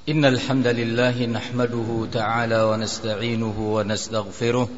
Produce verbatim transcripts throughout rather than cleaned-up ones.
إن الحمد لله نحمده تعالى ونستعينه ونستغفره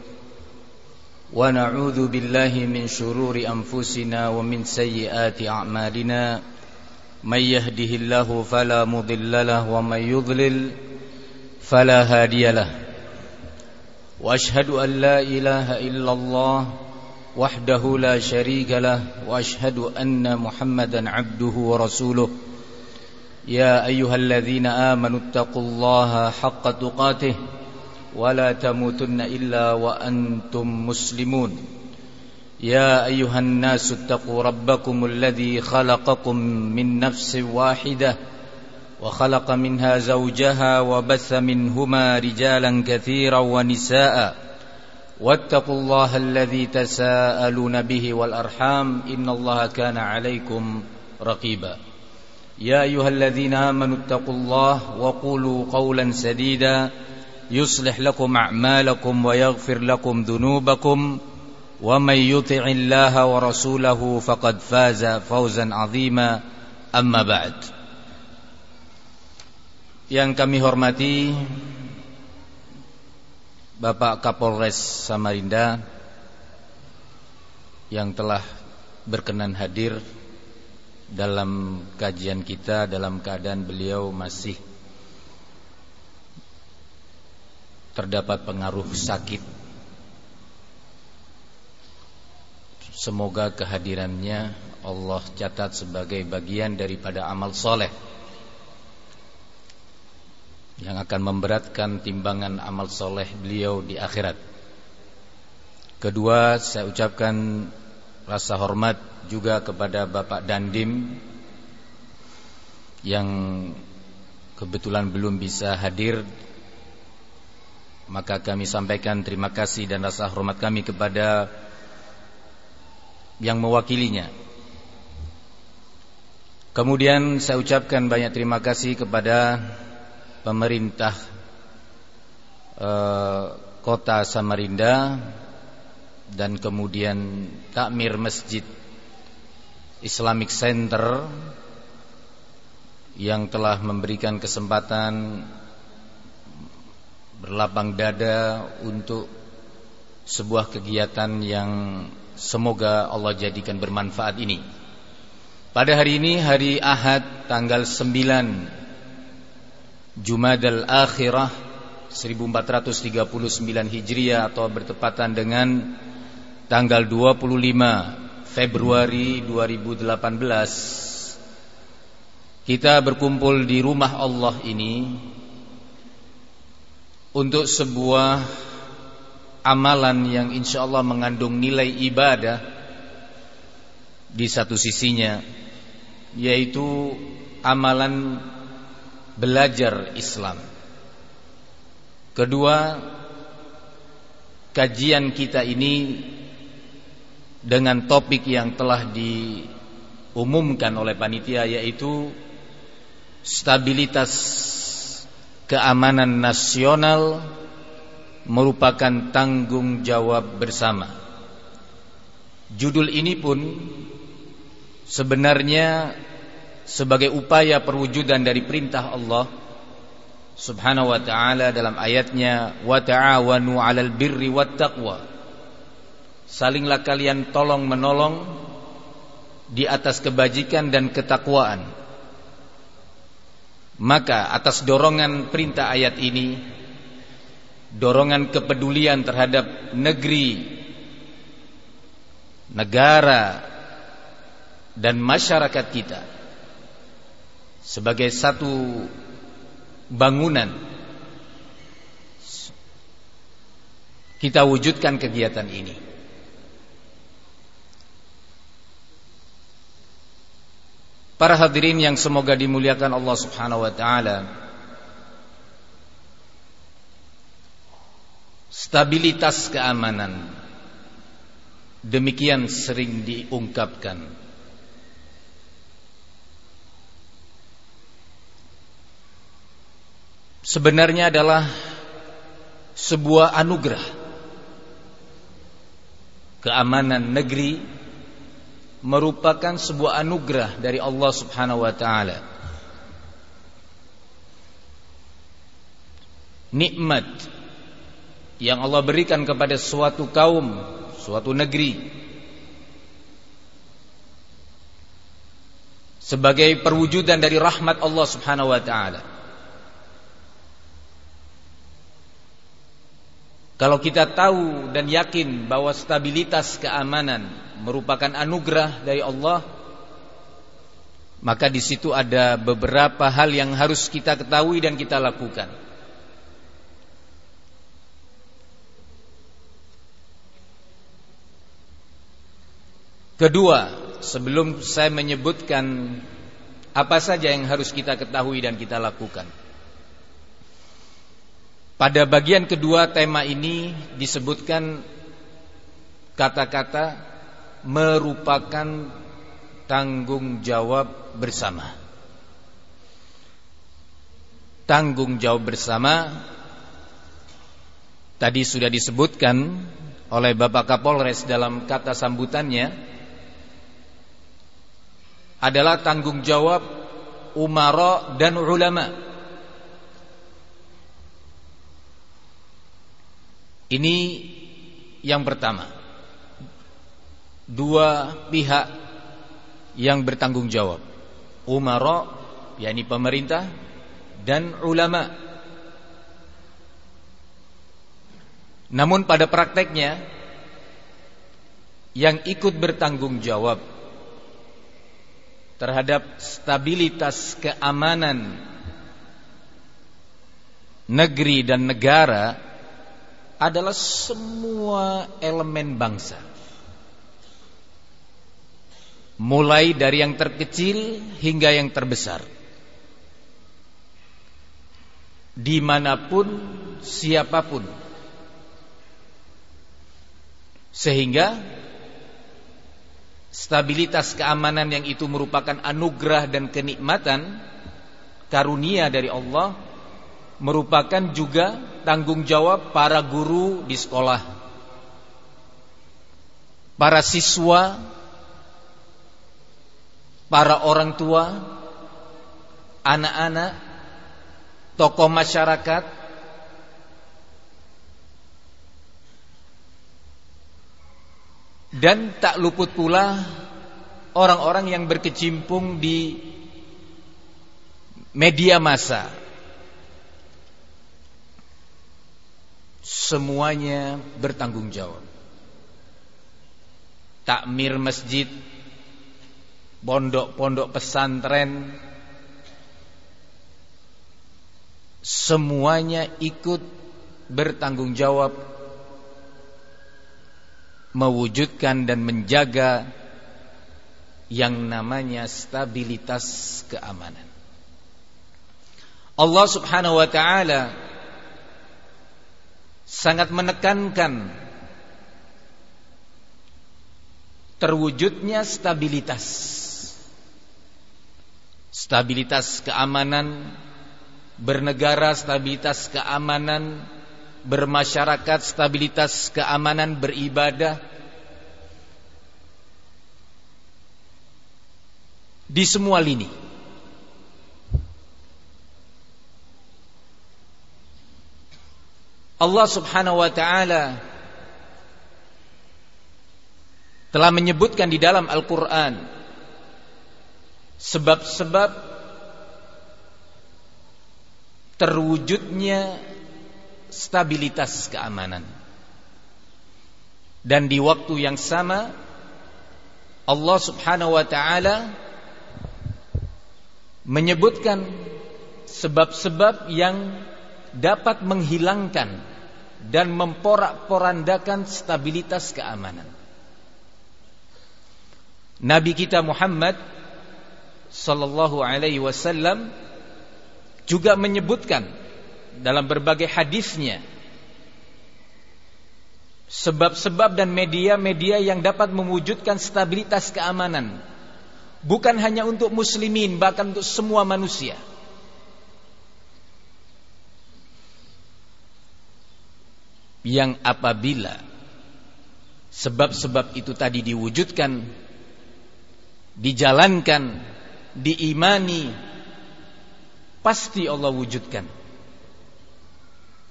ونعوذ بالله من شرور أنفسنا ومن سيئات أعمالنا من يهده الله فلا مضل له ومن يضلل فلا هادي له وأشهد أن لا إله إلا الله وحده لا شريك له وأشهد أن محمدا عبده ورسوله يا أيها الذين آمنوا اتقوا الله حق تقاته ولا تموتن إلا وأنتم مسلمون يا أيها الناس اتقوا ربكم الذي خلقكم من نفس واحدة وخلق منها زوجها وبث منهما رجالا كثيرا ونساء واتقوا الله الذي تساءلون به والأرحام إن الله كان عليكم رقيبا يا أيها الذين آمنوا اتقوا الله وقولوا قولا سديدا يصلح لكم أعمالكم ويغفر لكم ذنوبكم ومن يطع الله ورسوله فقد فاز فوزا عظيما أما بعد. Yang kami hormati Bapak Kapolres Samarinda yang telah berkenan hadir dalam kajian kita dalam keadaan beliau masih terdapat pengaruh sakit. Semoga kehadirannya Allah catat sebagai bagian daripada amal soleh yang akan memberatkan timbangan amal soleh beliau di akhirat. Kedua, saya ucapkan rasa hormat juga kepada Bapak Dandim yang kebetulan belum bisa hadir. Maka kami sampaikan terima kasih dan rasa hormat kami kepada yang mewakilinya. Kemudian saya ucapkan banyak terima kasih kepada pemerintah eh, Kota Samarinda dan kemudian takmir Masjid Islamic Center yang telah memberikan kesempatan berlapang dada untuk sebuah kegiatan yang semoga Allah jadikan bermanfaat ini. Pada hari ini, hari Ahad tanggal sembilan Jumadal Akhirah seribu empat ratus tiga puluh sembilan Hijriah atau bertepatan dengan tanggal dua puluh lima Februari dua ribu delapan belas, kita berkumpul di rumah Allah ini untuk sebuah amalan yang insya Allah mengandung nilai ibadah di satu sisinya, yaitu amalan belajar Islam. Kedua, kajian kita ini dengan topik yang telah diumumkan oleh panitia, yaitu stabilitas keamanan nasional merupakan tanggung jawab bersama. Judul ini pun sebenarnya sebagai upaya perwujudan dari perintah Allah Subhanahu wa ta'ala dalam ayatnya, wa ta'awanu 'alal birri wat taqwa, salinglah kalian tolong menolong di atas kebajikan dan ketakwaan. Maka atas dorongan perintah ayat ini, dorongan kepedulian terhadap negeri, negara dan masyarakat kita sebagai satu bangunan, kita wujudkan kegiatan ini. Para hadirin yang semoga dimuliakan Allah Subhanahu wa ta'ala, stabilitas keamanan demikian sering diungkapkan. Sebenarnya adalah sebuah anugerah. Keamanan negeri merupakan sebuah anugerah dari Allah Subhanahu wa ta'ala. nikmat yang Allah berikan kepada suatu kaum, suatu negeri, sebagai perwujudan dari rahmat Allah Subhanahu wa ta'ala. Kalau kita tahu dan yakin bahwa stabilitas keamanan merupakan anugerah dari Allah, maka di situ ada beberapa hal yang harus kita ketahui dan kita lakukan. Kedua, sebelum saya menyebutkan apa saja yang harus kita ketahui dan kita lakukan, pada bagian kedua tema ini disebutkan kata-kata merupakan tanggung jawab bersama. Tanggung jawab bersama tadi sudah disebutkan oleh Bapak Kapolres dalam kata sambutannya, adalah tanggung jawab umara dan ulama. Ini yang pertama, dua pihak yang bertanggung jawab, umara yakni pemerintah dan ulama. Namun pada prakteknya yang ikut bertanggung jawab terhadap stabilitas keamanan negeri dan negara adalah semua elemen bangsa, mulai dari yang terkecil hingga yang terbesar, dimanapun, siapapun. Sehingga stabilitas keamanan yang itu merupakan anugerah dan kenikmatan, karunia dari Allah, merupakan juga tanggung jawab para guru di sekolah, para siswa, para orang tua, anak-anak, tokoh masyarakat, dan tak luput pula orang-orang yang berkecimpung di media massa. Semuanya bertanggung jawab. Takmir masjid, pondok-pondok pesantren, semuanya ikut bertanggung jawab mewujudkan dan menjaga yang namanya stabilitas keamanan. Allah Subhanahu wa ta'ala sangat menekankan terwujudnya stabilitas. Stabilitas keamanan bernegara, stabilitas keamanan bermasyarakat, stabilitas keamanan beribadah, di semua lini. Allah Subhanahu wa ta'ala telah menyebutkan di dalam Al-Quran sebab-sebab terwujudnya stabilitas keamanan. Dan di waktu yang sama Allah Subhanahu wa ta'ala menyebutkan sebab-sebab yang dapat menghilangkan dan memporak-porandakan stabilitas keamanan. Nabi kita Muhammad sallallahu alaihi wasallam juga menyebutkan dalam berbagai hadisnya sebab-sebab dan media-media yang dapat mewujudkan stabilitas keamanan, bukan hanya untuk muslimin, bahkan untuk semua manusia. Yang apabila sebab-sebab itu tadi diwujudkan, dijalankan, diimani, pasti Allah wujudkan.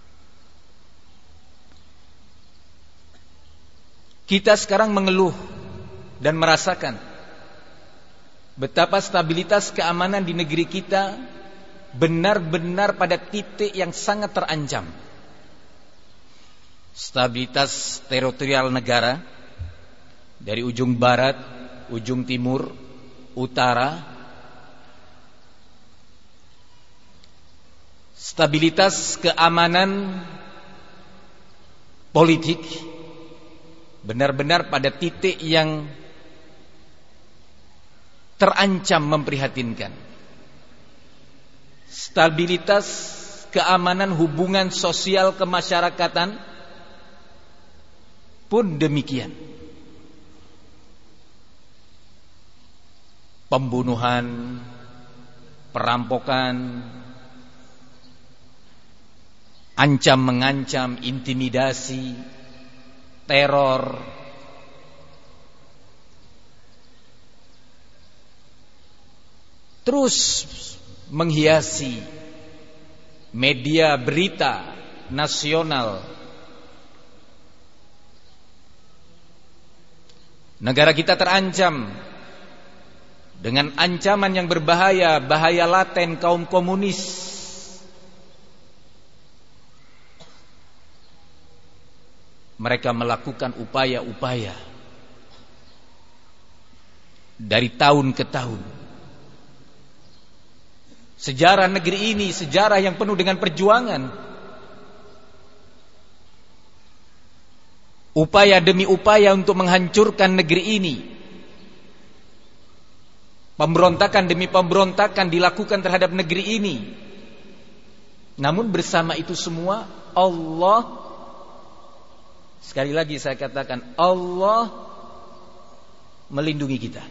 Kita sekarang mengeluh dan merasakan betapa stabilitas keamanan di negeri kita benar-benar pada titik yang sangat terancam. Stabilitas teritorial negara dari ujung barat, ujung timur, utara. Stabilitas keamanan politik benar-benar pada titik yang terancam memprihatinkan. Stabilitas keamanan hubungan sosial kemasyarakatan pun demikian. Pembunuhan, perampokan, ancam mengancam, intimidasi, teror, terus menghiasi media berita nasional. Negara kita terancam dengan ancaman yang berbahaya, bahaya laten kaum komunis. Mereka melakukan upaya-upaya dari tahun ke tahun. Sejarah negeri ini sejarah yang penuh dengan perjuangan. Upaya demi upaya untuk menghancurkan negeri ini. Pemberontakan demi pemberontakan dilakukan terhadap negeri ini. Namun bersama itu semua Allah, sekali lagi saya katakan, Allah melindungi kita.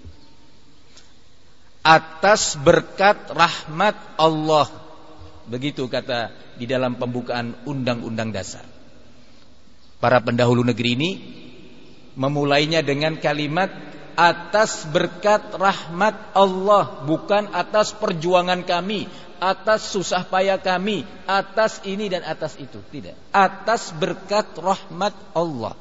Atas berkat rahmat Allah. Begitu kata di dalam pembukaan Undang-Undang Dasar. Para pendahulu negeri ini memulainya dengan kalimat atas berkat rahmat Allah, bukan atas perjuangan kami, atas susah payah kami, atas ini dan atas itu. Tidak. Atas berkat rahmat Allah.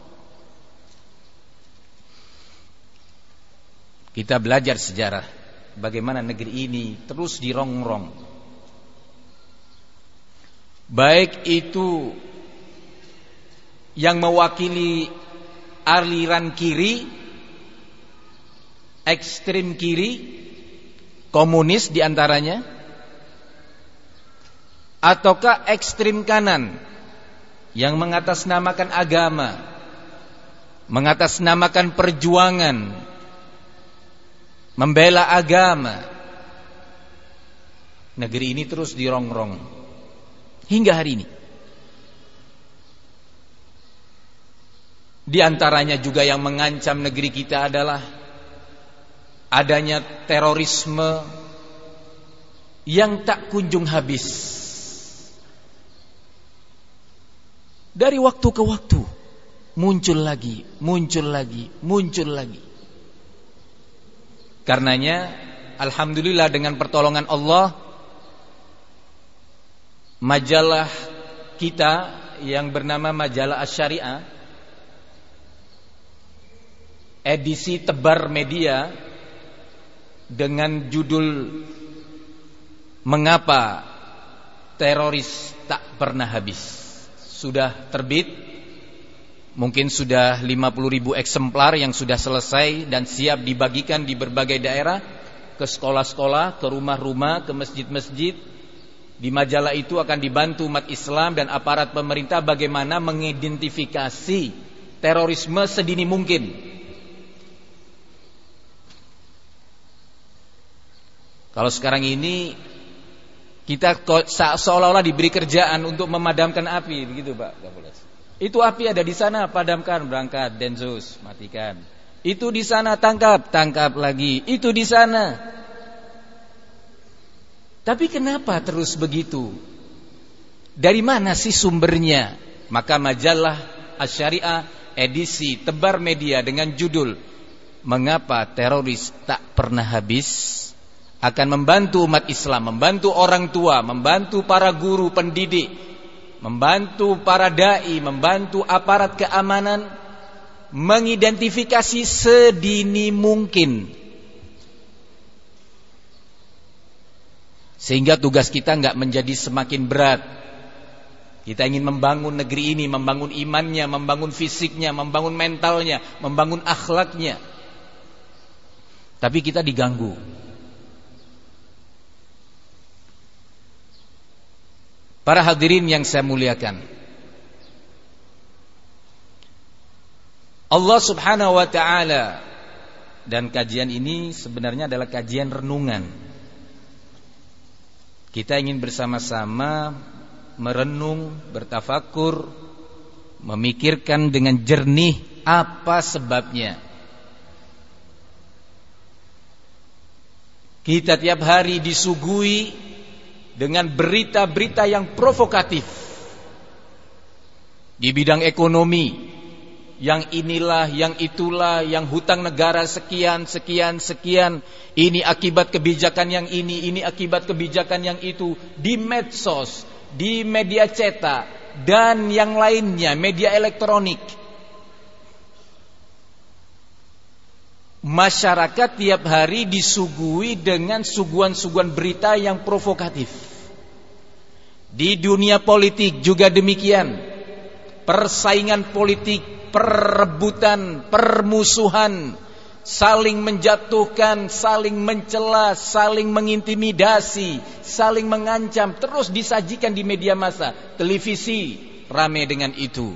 Kita belajar sejarah bagaimana negeri ini terus dirongrong. Baik itu yang mewakili aliran kiri, ekstrem kiri, komunis diantaranya, ataukah ekstrem kanan yang mengatasnamakan agama, mengatasnamakan perjuangan, membela agama. Negeri ini terus dirongrong hingga hari ini. Di antaranya juga yang mengancam negeri kita adalah adanya terorisme yang tak kunjung habis. Dari waktu ke waktu muncul lagi, muncul lagi, muncul lagi. Karenanya alhamdulillah dengan pertolongan Allah, majalah kita yang bernama Majalah Asy-Syariah, edisi tebar media dengan judul Mengapa Teroris Tak Pernah Habis, sudah terbit. Mungkin sudah lima puluh ribu eksemplar yang sudah selesai dan siap dibagikan di berbagai daerah, ke sekolah-sekolah, ke rumah-rumah, ke masjid-masjid. Di majalah itu akan dibantu umat Islam dan aparat pemerintah bagaimana mengidentifikasi terorisme sedini mungkin. Kalau sekarang ini kita seolah-olah diberi kerjaan untuk memadamkan api, begitu Pak Kapolres. Itu api ada di sana, padamkan, berangkat, Densus, matikan. Itu di sana, tangkap, tangkap lagi. Itu di sana. Tapi kenapa terus begitu? Dari mana sih sumbernya? Maka majalah Asy-Syariah edisi tebar media dengan judul Mengapa Teroris Tak Pernah Habis akan membantu umat Islam, membantu orang tua, membantu para guru pendidik, membantu para dai, membantu aparat keamanan mengidentifikasi sedini mungkin, sehingga tugas kita enggak menjadi semakin berat. Kita ingin membangun negeri ini, membangun imannya, membangun fisiknya, membangun mentalnya, membangun akhlaknya, tapi kita diganggu. Para hadirin yang saya muliakan, Allah subhanahu wa ta'ala, dan kajian ini sebenarnya adalah kajian renungan. Kita ingin bersama-sama merenung, bertafakur, memikirkan dengan jernih apa sebabnya. Kita tiap hari disuguhi dengan berita-berita yang provokatif di bidang ekonomi, yang inilah, yang itulah, yang hutang negara sekian, sekian, sekian, ini akibat kebijakan yang ini, ini akibat kebijakan yang itu, di medsos, di media cetak, dan yang lainnya, media elektronik. Masyarakat tiap hari disuguhi dengan suguhan-suguhan berita yang provokatif. Di dunia politik juga demikian. Persaingan politik, perebutan, permusuhan, saling menjatuhkan, saling mencela, saling mengintimidasi, saling mengancam, terus disajikan di media massa. Televisi ramai dengan itu.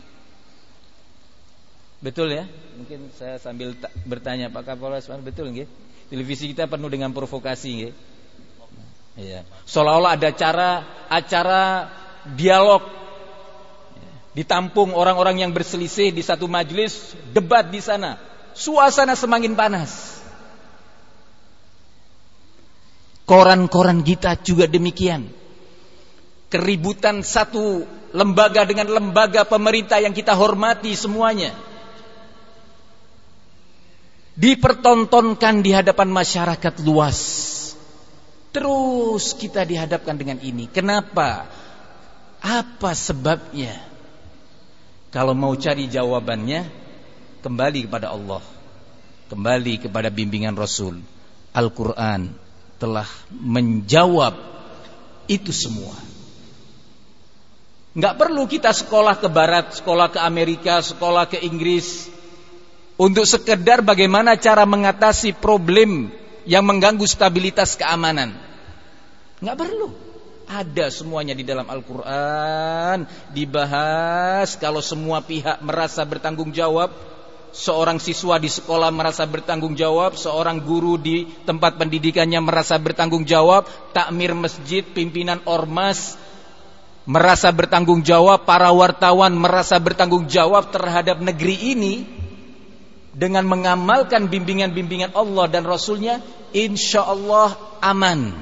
Betul ya? Mungkin saya sambil bertanya, Pak Kapolres, betul nggih? Televisi kita penuh dengan provokasi nggih? Iya. Seolah-olah ada cara acara dialog, ditampung orang-orang yang berselisih di satu majelis, debat di sana. Suasana semakin panas. Koran-koran kita juga demikian. Keributan satu lembaga dengan lembaga pemerintah yang kita hormati semuanya dipertontonkan di hadapan masyarakat luas. Terus kita dihadapkan dengan ini. Kenapa? Apa sebabnya? Kalau mau cari jawabannya, kembali kepada Allah, kembali kepada bimbingan Rasul. Al-Quran telah menjawab itu semua. Nggak perlu kita sekolah ke barat, sekolah ke Amerika, sekolah ke Inggris untuk sekedar bagaimana cara mengatasi problem yang mengganggu stabilitas keamanan. Nggak perlu. Ada semuanya di dalam Al-Quran, dibahas. Kalau semua pihak merasa bertanggung jawab, seorang siswa di sekolah merasa bertanggung jawab, seorang guru di tempat pendidikannya merasa bertanggung jawab, takmir masjid, pimpinan ormas merasa bertanggung jawab, para wartawan merasa bertanggung jawab terhadap negeri ini, dengan mengamalkan bimbingan-bimbingan Allah dan Rasulnya, insya Allah aman.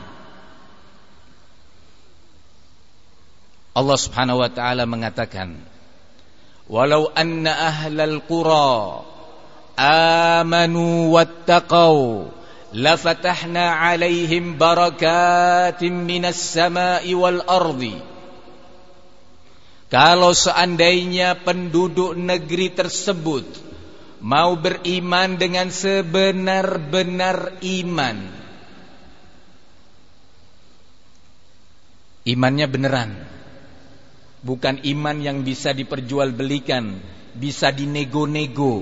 Allah subhanahu wa ta'ala mengatakan, walau anna ahlal qura amanu wattaqau lafatahna alaihim barakatim minas sama'i wal ardi. Kalau seandainya penduduk negeri tersebut mau beriman dengan sebenar-benar iman, imannya beneran, bukan iman yang bisa diperjualbelikan, bisa dinego-nego.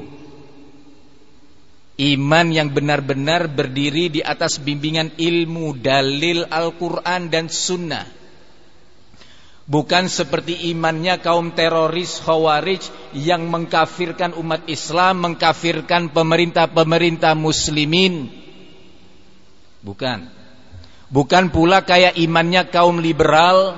Iman yang benar-benar berdiri di atas bimbingan ilmu, dalil Al-Quran dan Sunnah. Bukan seperti imannya kaum teroris Khawarij yang mengkafirkan umat Islam, mengkafirkan pemerintah-pemerintah muslimin. Bukan. Bukan pula kayak imannya kaum liberal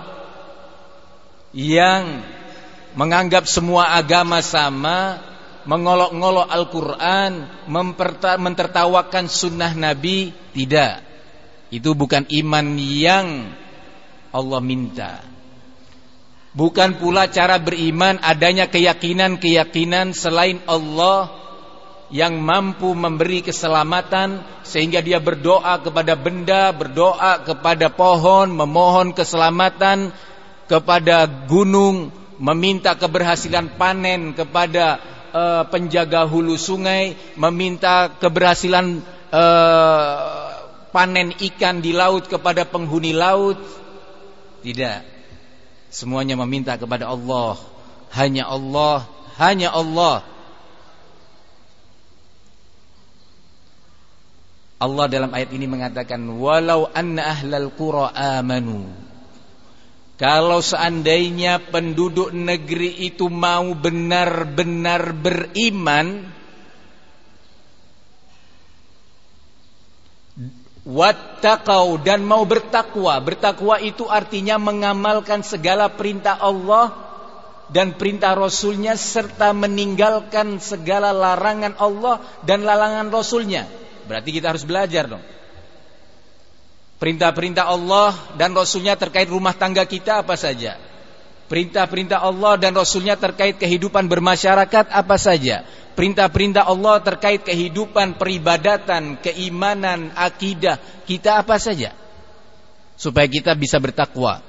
yang menganggap semua agama sama, mengolok-ngolok Al-Quran, mentertawakan sunnah Nabi. Tidak. Itu bukan iman yang Allah minta. Bukan pula cara beriman adanya keyakinan-keyakinan selain Allah yang mampu memberi keselamatan, sehingga dia berdoa kepada benda, berdoa kepada pohon, memohon keselamatan kepada gunung, meminta keberhasilan panen kepada uh, penjaga hulu sungai, meminta keberhasilan uh, panen ikan di laut kepada penghuni laut. Tidak. Semuanya meminta kepada Allah. Hanya Allah, hanya Allah. Allah dalam ayat ini mengatakan, walau anna ahlal qura amanu. Kalau seandainya penduduk negeri itu mau benar-benar beriman, wattaqau, dan mau bertakwa. Bertakwa itu artinya mengamalkan segala perintah Allah dan perintah Rasulnya, serta meninggalkan segala larangan Allah dan larangan Rasulnya. Berarti kita harus belajar dong. Perintah-perintah Allah dan Rasulnya terkait rumah tangga kita apa saja. Perintah-perintah Allah dan Rasulnya terkait kehidupan bermasyarakat apa saja. Perintah-perintah Allah terkait kehidupan peribadatan, keimanan, akidah kita apa saja. Supaya kita bisa bertakwa.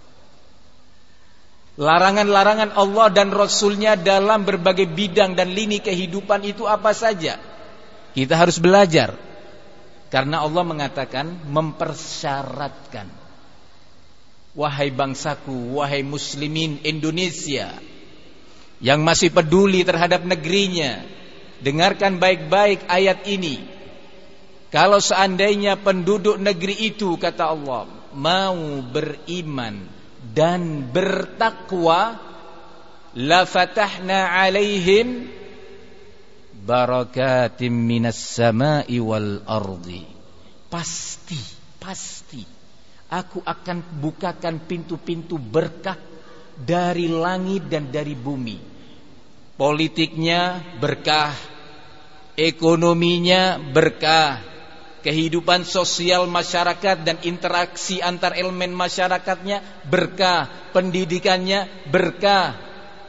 Larangan-larangan Allah dan Rasulnya dalam berbagai bidang dan lini kehidupan itu apa saja. Kita harus belajar. Karena Allah mengatakan, mempersyaratkan. Wahai bangsaku, wahai muslimin Indonesia yang masih peduli terhadap negerinya, dengarkan baik-baik ayat ini. Kalau seandainya penduduk negeri itu, kata Allah, mau beriman dan bertakwa, la fatahna alaihim barakatim minas sama'i wal ardi. Pasti, pasti aku akan bukakan pintu-pintu berkah dari langit dan dari bumi. Politiknya berkah, ekonominya berkah, kehidupan sosial masyarakat dan interaksi antar elemen masyarakatnya berkah, pendidikannya berkah.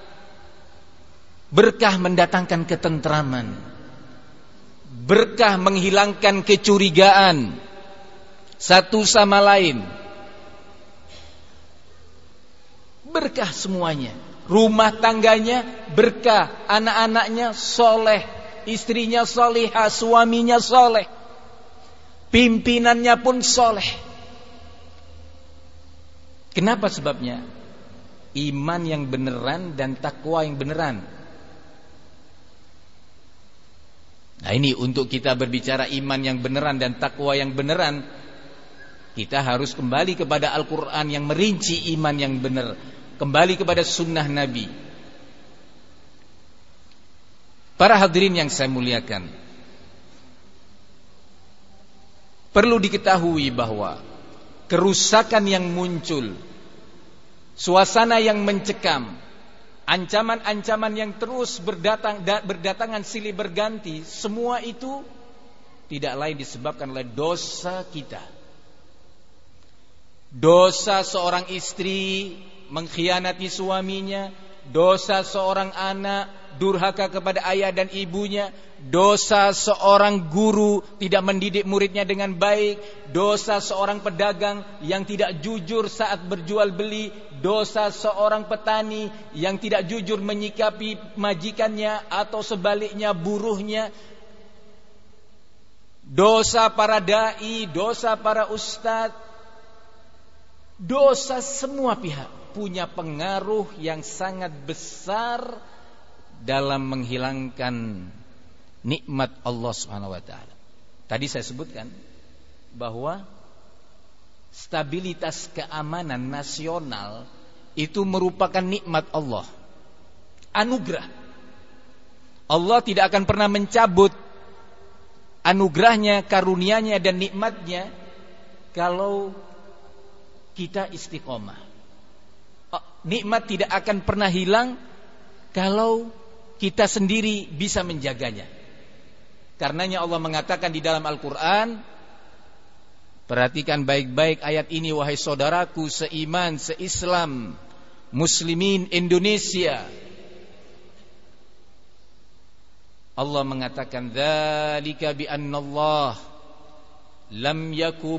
Berkah mendatangkan ketentraman, berkah menghilangkan kecurigaan satu sama lain. Berkah semuanya. Rumah tangganya berkah, anak-anaknya soleh, istrinya solihah, suaminya soleh, pimpinannya pun soleh. Kenapa sebabnya? Iman yang beneran dan takwa yang beneran. Nah ini untuk kita berbicara iman yang beneran dan takwa yang beneran, kita harus kembali kepada Al-Quran yang merinci iman yang benar, kembali kepada sunnah Nabi. Para hadirin yang saya muliakan, perlu diketahui bahwa kerusakan yang muncul, suasana yang mencekam, ancaman-ancaman yang terus berdatang, berdatangan silih berganti, semua itu tidak lain disebabkan oleh dosa kita. Dosa seorang istri mengkhianati suaminya, dosa seorang anak durhaka kepada ayah dan ibunya, dosa seorang guru tidak mendidik muridnya dengan baik, dosa seorang pedagang yang tidak jujur saat berjual beli, dosa seorang petani yang tidak jujur menyikapi majikannya atau sebaliknya buruhnya, dosa para dai, dosa para ustadz, dosa semua pihak punya pengaruh yang sangat besar dalam menghilangkan nikmat Allah Subhanahu wa taala. Tadi saya sebutkan bahwa stabilitas keamanan nasional itu merupakan nikmat Allah, anugerah. Allah tidak akan pernah mencabut anugerahnya, karunia-Nya dan nikmatnya kalau kita istiqomah. Nikmat tidak akan pernah hilang kalau kita sendiri bisa menjaganya. Karenanya Allah mengatakan di dalam Al-Quran, perhatikan baik-baik ayat ini wahai saudaraku seiman, seislam, muslimin Indonesia. Allah mengatakan, dzalika bi anna Allah lam yaku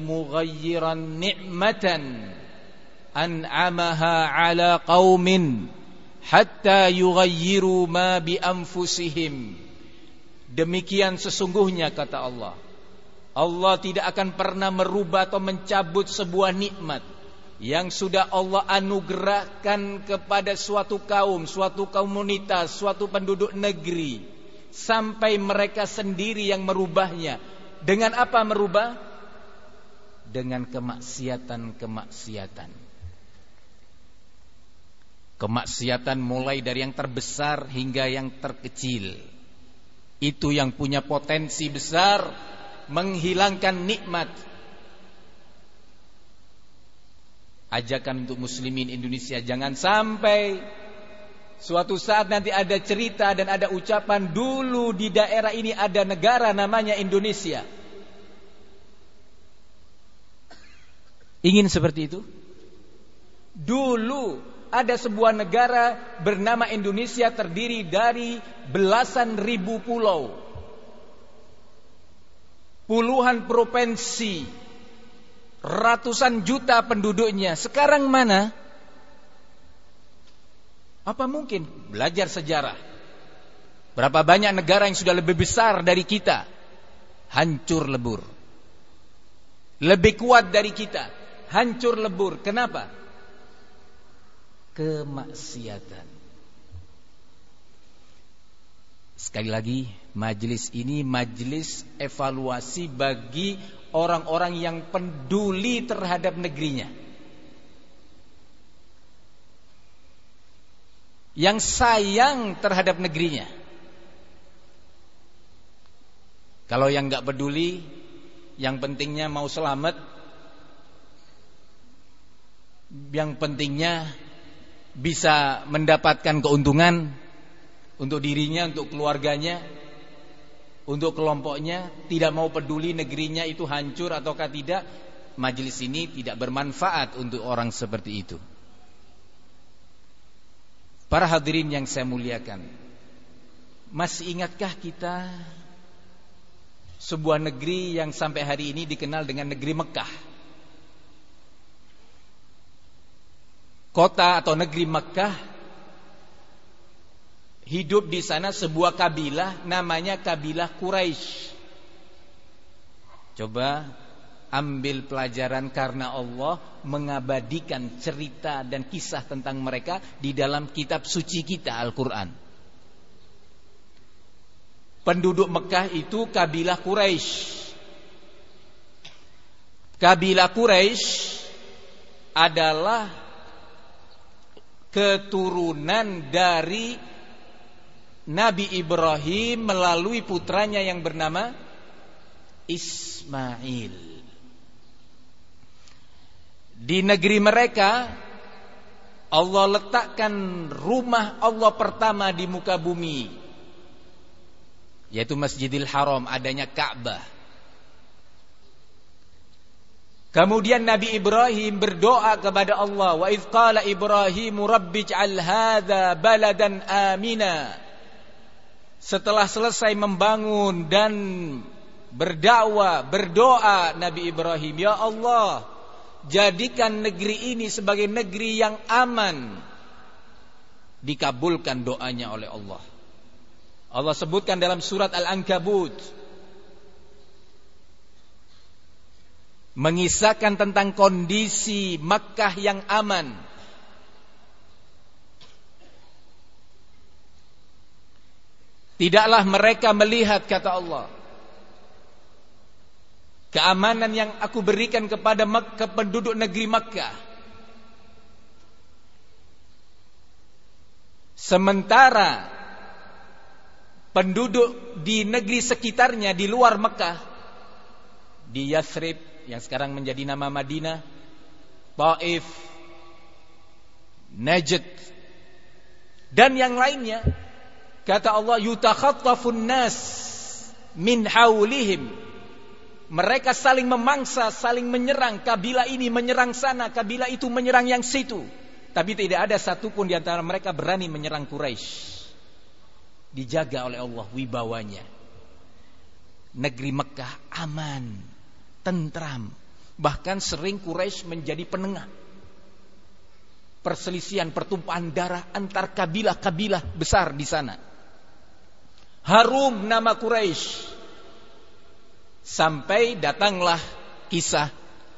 mughayyiran ni'matan an'amaha ala qaumin hatta yughayyiru ma bi anfusihim. Demikian sesungguhnya kata Allah, Allah tidak akan pernah merubah atau mencabut sebuah nikmat yang sudah Allah anugerahkan kepada suatu kaum, suatu komunitas, suatu penduduk negeri, sampai mereka sendiri yang merubahnya. Dengan apa merubah? Dengan kemaksiatan-kemaksiatan. Kemaksiatan mulai dari yang terbesar hingga yang terkecil. Itu yang punya potensi besar menghilangkan nikmat. Ajakan untuk muslimin Indonesia, jangan sampai suatu saat nanti ada cerita dan ada ucapan, dulu di daerah ini ada negara namanya Indonesia. Ingin seperti itu? Dulu ada sebuah negara bernama Indonesia, terdiri dari belasan ribu pulau, puluhan provinsi, ratusan juta penduduknya. Sekarang mana? Apa mungkin? Belajar sejarah. Berapa banyak negara yang sudah lebih besar dari kita, hancur lebur. Lebih kuat dari kita, hancur lebur. Kenapa? Kemaksiatan. Sekali lagi, majelis ini majelis evaluasi bagi orang-orang yang peduli terhadap negerinya, yang sayang terhadap negerinya. Kalau yang gak peduli, yang pentingnya mau selamat, yang pentingnya bisa mendapatkan keuntungan untuk dirinya, untuk keluarganya, untuk kelompoknya, tidak mau peduli negerinya itu hancur ataukah tidak, majelis ini tidak bermanfaat untuk orang seperti itu. Para hadirin yang saya muliakan, masih ingatkah kita sebuah negeri yang sampai hari ini dikenal dengan negeri Mekah? Kota atau negeri Mekah, hidup di sana sebuah kabilah namanya kabilah Quraisy. Coba ambil pelajaran, karena Allah mengabadikan cerita dan kisah tentang mereka di dalam kitab suci kita, Al-Quran. Penduduk Mekah itu kabilah Quraisy. Kabilah Quraisy adalah keturunan dari Nabi Ibrahim melalui putranya yang bernama Ismail. Di negeri mereka Allah letakkan rumah Allah pertama di muka bumi, yaitu Masjidil Haram, adanya Ka'bah. Kemudian Nabi Ibrahim berdoa kepada Allah, wa idz qala Ibrahimu rabbij'al hadza baladan amina. Setelah selesai membangun dan berdakwah, berdoa Nabi Ibrahim, ya Allah, jadikan negeri ini sebagai negeri yang aman. Dikabulkan doanya oleh Allah. Allah sebutkan dalam surat Al-Ankabut, mengisahkan tentang kondisi Makkah yang aman. Tidaklah mereka melihat, kata Allah, keamanan yang aku berikan kepada Makkah, penduduk negeri Makkah, sementara penduduk di negeri sekitarnya di luar Makkah, di Yathrib yang sekarang menjadi nama Madinah, Taif, Najd, dan yang lainnya, kata Allah, yutakhattafun nas min haulihim. Mereka saling memangsa, saling menyerang. Kabilah ini menyerang sana, kabilah itu menyerang yang situ. Tapi tidak ada satupun di antara mereka berani menyerang Quraisy. Dijaga oleh Allah wibawanya. Negeri Mekah aman, tentram. Bahkan sering Quraisy menjadi penengah. perselisihan, pertumpahan darah antar kabilah-kabilah besar di sana. Harum nama Quraisy. Sampai datanglah kisah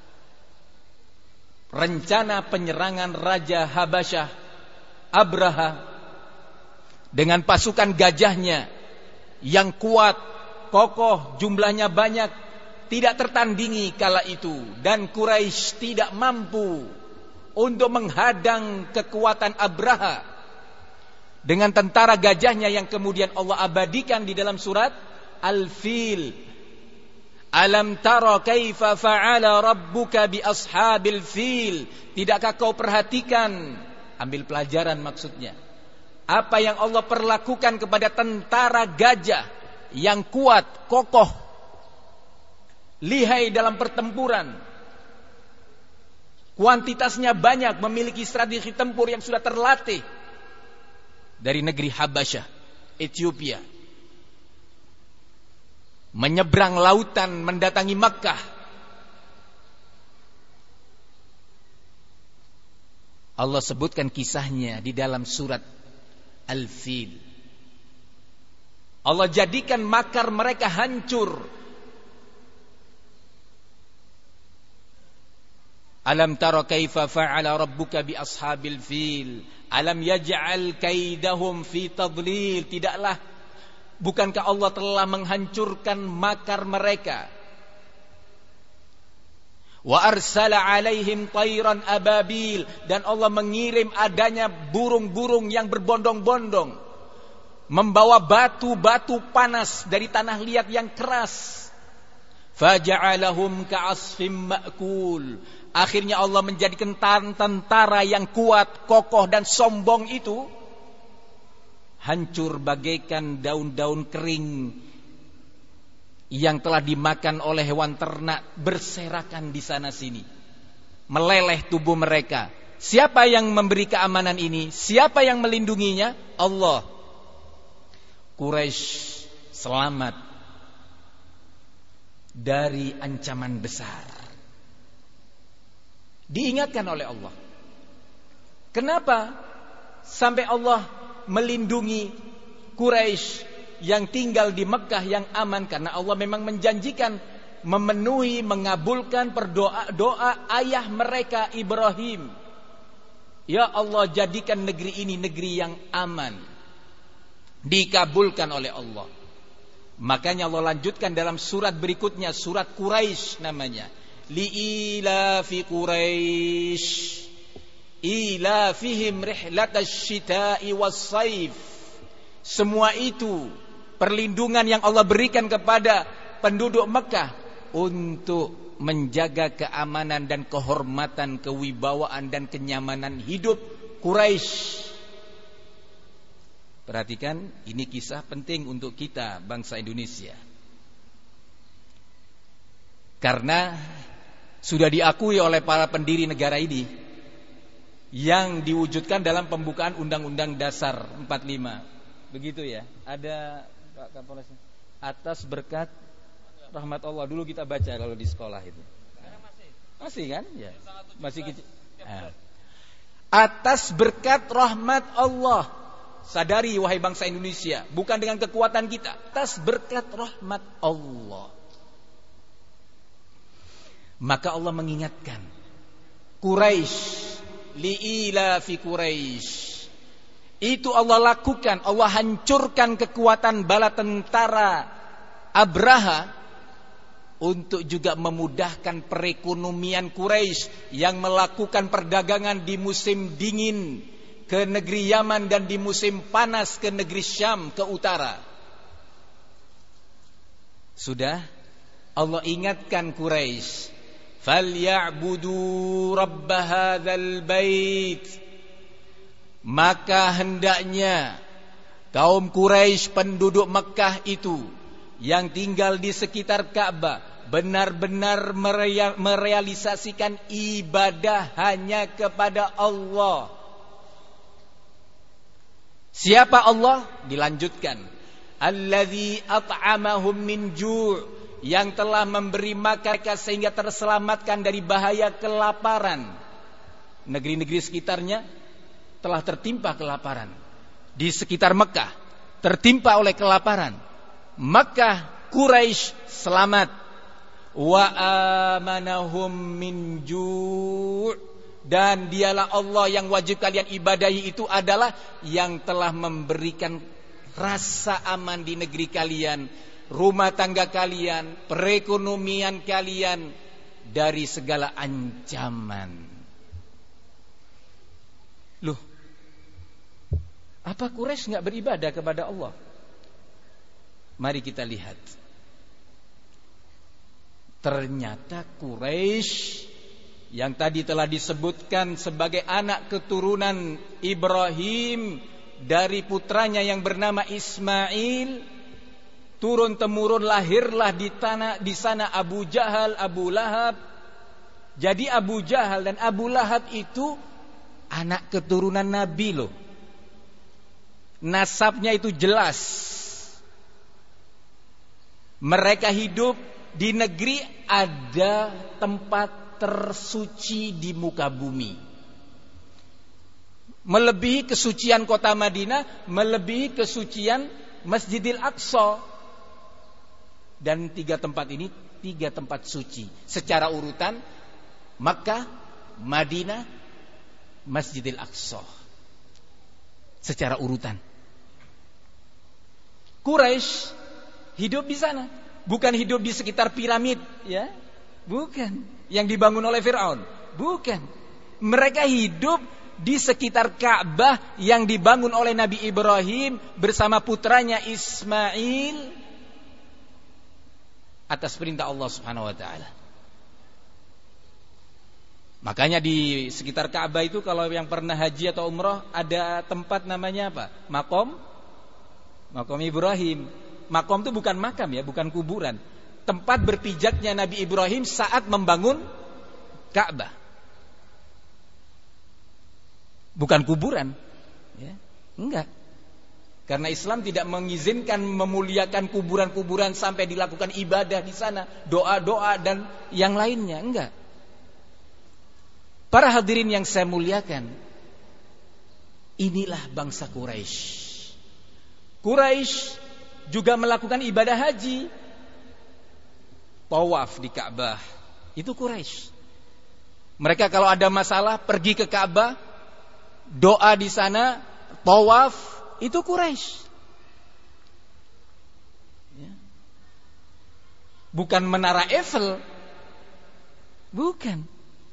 rencana penyerangan Raja Habasyah Abraha dengan pasukan gajahnya yang kuat, kokoh, jumlahnya banyak, tidak tertandingi kala itu, dan Quraisy tidak mampu untuk menghadang kekuatan Abraha dengan tentara gajahnya yang kemudian Allah abadikan di dalam surat Al-Fil. Alam tara kaifa fa'ala rabbuka bi ashabil fil. Tidakkah kau perhatikan, ambil pelajaran maksudnya, apa yang Allah perlakukan kepada tentara gajah yang kuat, kokoh, lihai dalam pertempuran, kuantitasnya banyak, memiliki strategi tempur yang sudah terlatih, dari negeri Habasyah, Ethiopia, menyeberang lautan mendatangi Makkah. Allah sebutkan kisahnya di dalam surat Al-Fil. Allah jadikan makar mereka hancur. Alam tara kaifa fa'ala rabbuka bi ashabil fil. Alam yaj'al kaidahum fi tadlil. Tidaklah, bukankah Allah telah menghancurkan makar mereka? Wa arsala alaihim tayran ababil. Dan Allah mengirim adanya burung-burung yang berbondong-bondong, membawa batu-batu panas dari tanah liat yang keras. Faja'alahum ka'asfim ma'kul. Akhirnya Allah menjadikan tentara yang kuat, kokoh dan sombong itu hancur bagaikan daun-daun kering yang telah dimakan oleh hewan ternak, berserakan di sana sini, meleleh tubuh mereka. Siapa yang memberi keamanan ini? Siapa yang melindunginya? Allah. Quraisy selamat dari ancaman besar. Diingatkan oleh Allah. Kenapa sampai Allah melindungi Quraisy yang tinggal di Mekah yang aman? Karena Allah memang menjanjikan memenuhi, mengabulkan berdoa doa ayah mereka Ibrahim. Ya Allah, jadikan negeri ini negeri yang aman. Dikabulkan oleh Allah. Makanya Allah lanjutkan dalam surat berikutnya, surat Quraisy namanya. Li'ilafi Quraisy ilafihim rihlatash shita'i was-saif. Semua itu perlindungan yang Allah berikan kepada penduduk Mekah untuk menjaga keamanan dan kehormatan, kewibawaan dan kenyamanan hidup Quraisy. Perhatikan, ini kisah penting untuk kita bangsa Indonesia. Karena sudah diakui oleh para pendiri negara ini, yang diwujudkan dalam pembukaan Undang-Undang Dasar empat puluh lima. Begitu ya. Ada Pak Kapolres. Atas berkat rahmat Allah, dulu kita baca kalau di sekolah itu. Masih kan? Ya. Masih kecil. Nah. Atas berkat rahmat Allah. Sadari wahai bangsa Indonesia, bukan dengan kekuatan kita, atas berkat rahmat Allah. Maka Allah mengingatkan Quraisy, li'ila fi Quraisy. Itu Allah lakukan, Allah hancurkan kekuatan bala tentara Abraha untuk juga memudahkan perekonomian Quraisy yang melakukan perdagangan di musim dingin ke negeri Yaman dan di musim panas ke negeri Syam ke utara. Sudah Allah ingatkan Quraisy, فَلْيَعْبُدُوا رَبَّ هَذَا الْبَيْتِ. Maka hendaknya kaum Quraisy, penduduk Mekah itu yang tinggal di sekitar Ka'bah, benar-benar merealisasikan ibadah hanya kepada Allah. Siapa Allah? Dilanjutkan, alladzi at'amahum min ju', yang telah memberi makan mereka sehingga terselamatkan dari bahaya kelaparan. Negeri-negeri sekitarnya telah tertimpa kelaparan. Di sekitar Mekah tertimpa oleh kelaparan. Makkah, Quraisy selamat. Wa amanahum min ju'. Dan dialah Allah yang wajib kalian ibadahi, itu adalah yang telah memberikan rasa aman di negeri kalian, rumah tangga kalian, perekonomian kalian dari segala ancaman. Loh, apa Quraisy enggak beribadah kepada Allah? Mari kita lihat. Ternyata Quraisy yang tadi telah disebutkan sebagai anak keturunan Ibrahim dari putranya yang bernama Ismail, turun temurun lahirlah di tanah di sana Abu Jahal, Abu Lahab. Jadi Abu Jahal dan Abu Lahab itu anak keturunan Nabi loh. Nasabnya itu jelas. Mereka hidup di negeri ada tempat tersuci di muka bumi, melebihi kesucian kota Madinah, melebihi kesucian Masjidil Aqsa. Dan tiga tempat ini tiga tempat suci secara urutan: Makkah, Madinah, Masjidil Aqsa. Secara urutan. Quraisy hidup di sana, bukan hidup di sekitar piramid, ya, bukan yang dibangun oleh Fir'aun, bukan. Mereka hidup di sekitar Ka'bah yang dibangun oleh Nabi Ibrahim bersama putranya Ismail atas perintah Allah Subhanahu wa taala. Makanya di sekitar Ka'bah itu kalau yang pernah haji atau umrah ada tempat namanya apa? Makom Makom Ibrahim. Makom itu bukan makam ya, bukan kuburan. Tempat berpijaknya Nabi Ibrahim saat membangun Ka'bah. Bukan kuburan, ya, enggak. Karena Islam tidak mengizinkan memuliakan kuburan-kuburan sampai dilakukan ibadah di sana, doa-doa dan yang lainnya, enggak. Para hadirin yang saya muliakan, inilah bangsa Quraisy. Quraisy juga melakukan ibadah haji. Tawaf di Ka'bah, itu Quraisy. Mereka kalau ada masalah pergi ke Ka'bah, doa di sana, tawaf, itu Quraisy. Ya. Bukan menara Eiffel, bukan.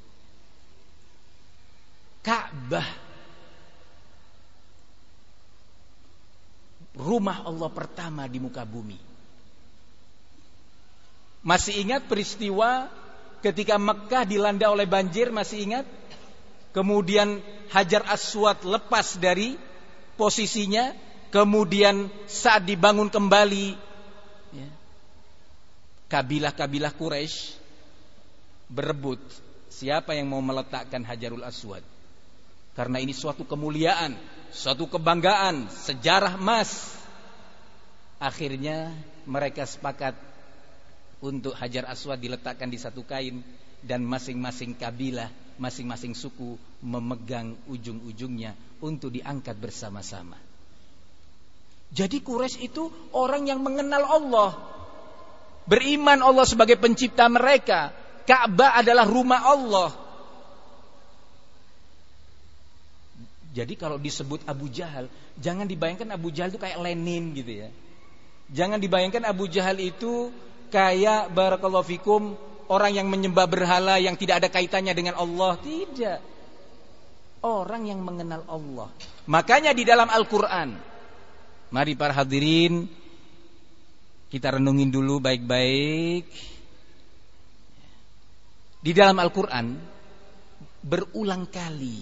Ka'bah, rumah Allah pertama di muka bumi. Masih ingat peristiwa ketika Mekah dilanda oleh banjir, masih ingat? Kemudian Hajar Aswad lepas dari posisinya, kemudian saat dibangun kembali, ya, kabilah-kabilah Quraisy berebut siapa yang mau meletakkan Hajarul Aswad. Karena ini suatu kemuliaan, suatu kebanggaan, sejarah emas. Akhirnya mereka sepakat untuk Hajar Aswad diletakkan di satu kain, dan masing-masing kabilah, masing-masing suku memegang ujung-ujungnya untuk diangkat bersama-sama. Jadi Quraisy itu orang yang mengenal Allah, beriman Allah sebagai pencipta mereka. Ka'bah adalah rumah Allah. Jadi kalau disebut Abu Jahal, jangan dibayangkan Abu Jahal itu kayak Lenin gitu ya. Jangan dibayangkan Abu Jahal itu kayak barakallahu fikum orang yang menyembah berhala yang tidak ada kaitannya dengan Allah. Tidak. Orang yang mengenal Allah. Makanya di dalam Al-Quran, mari para hadirin kita renungin dulu baik-baik. Di dalam Al-Quran berulang kali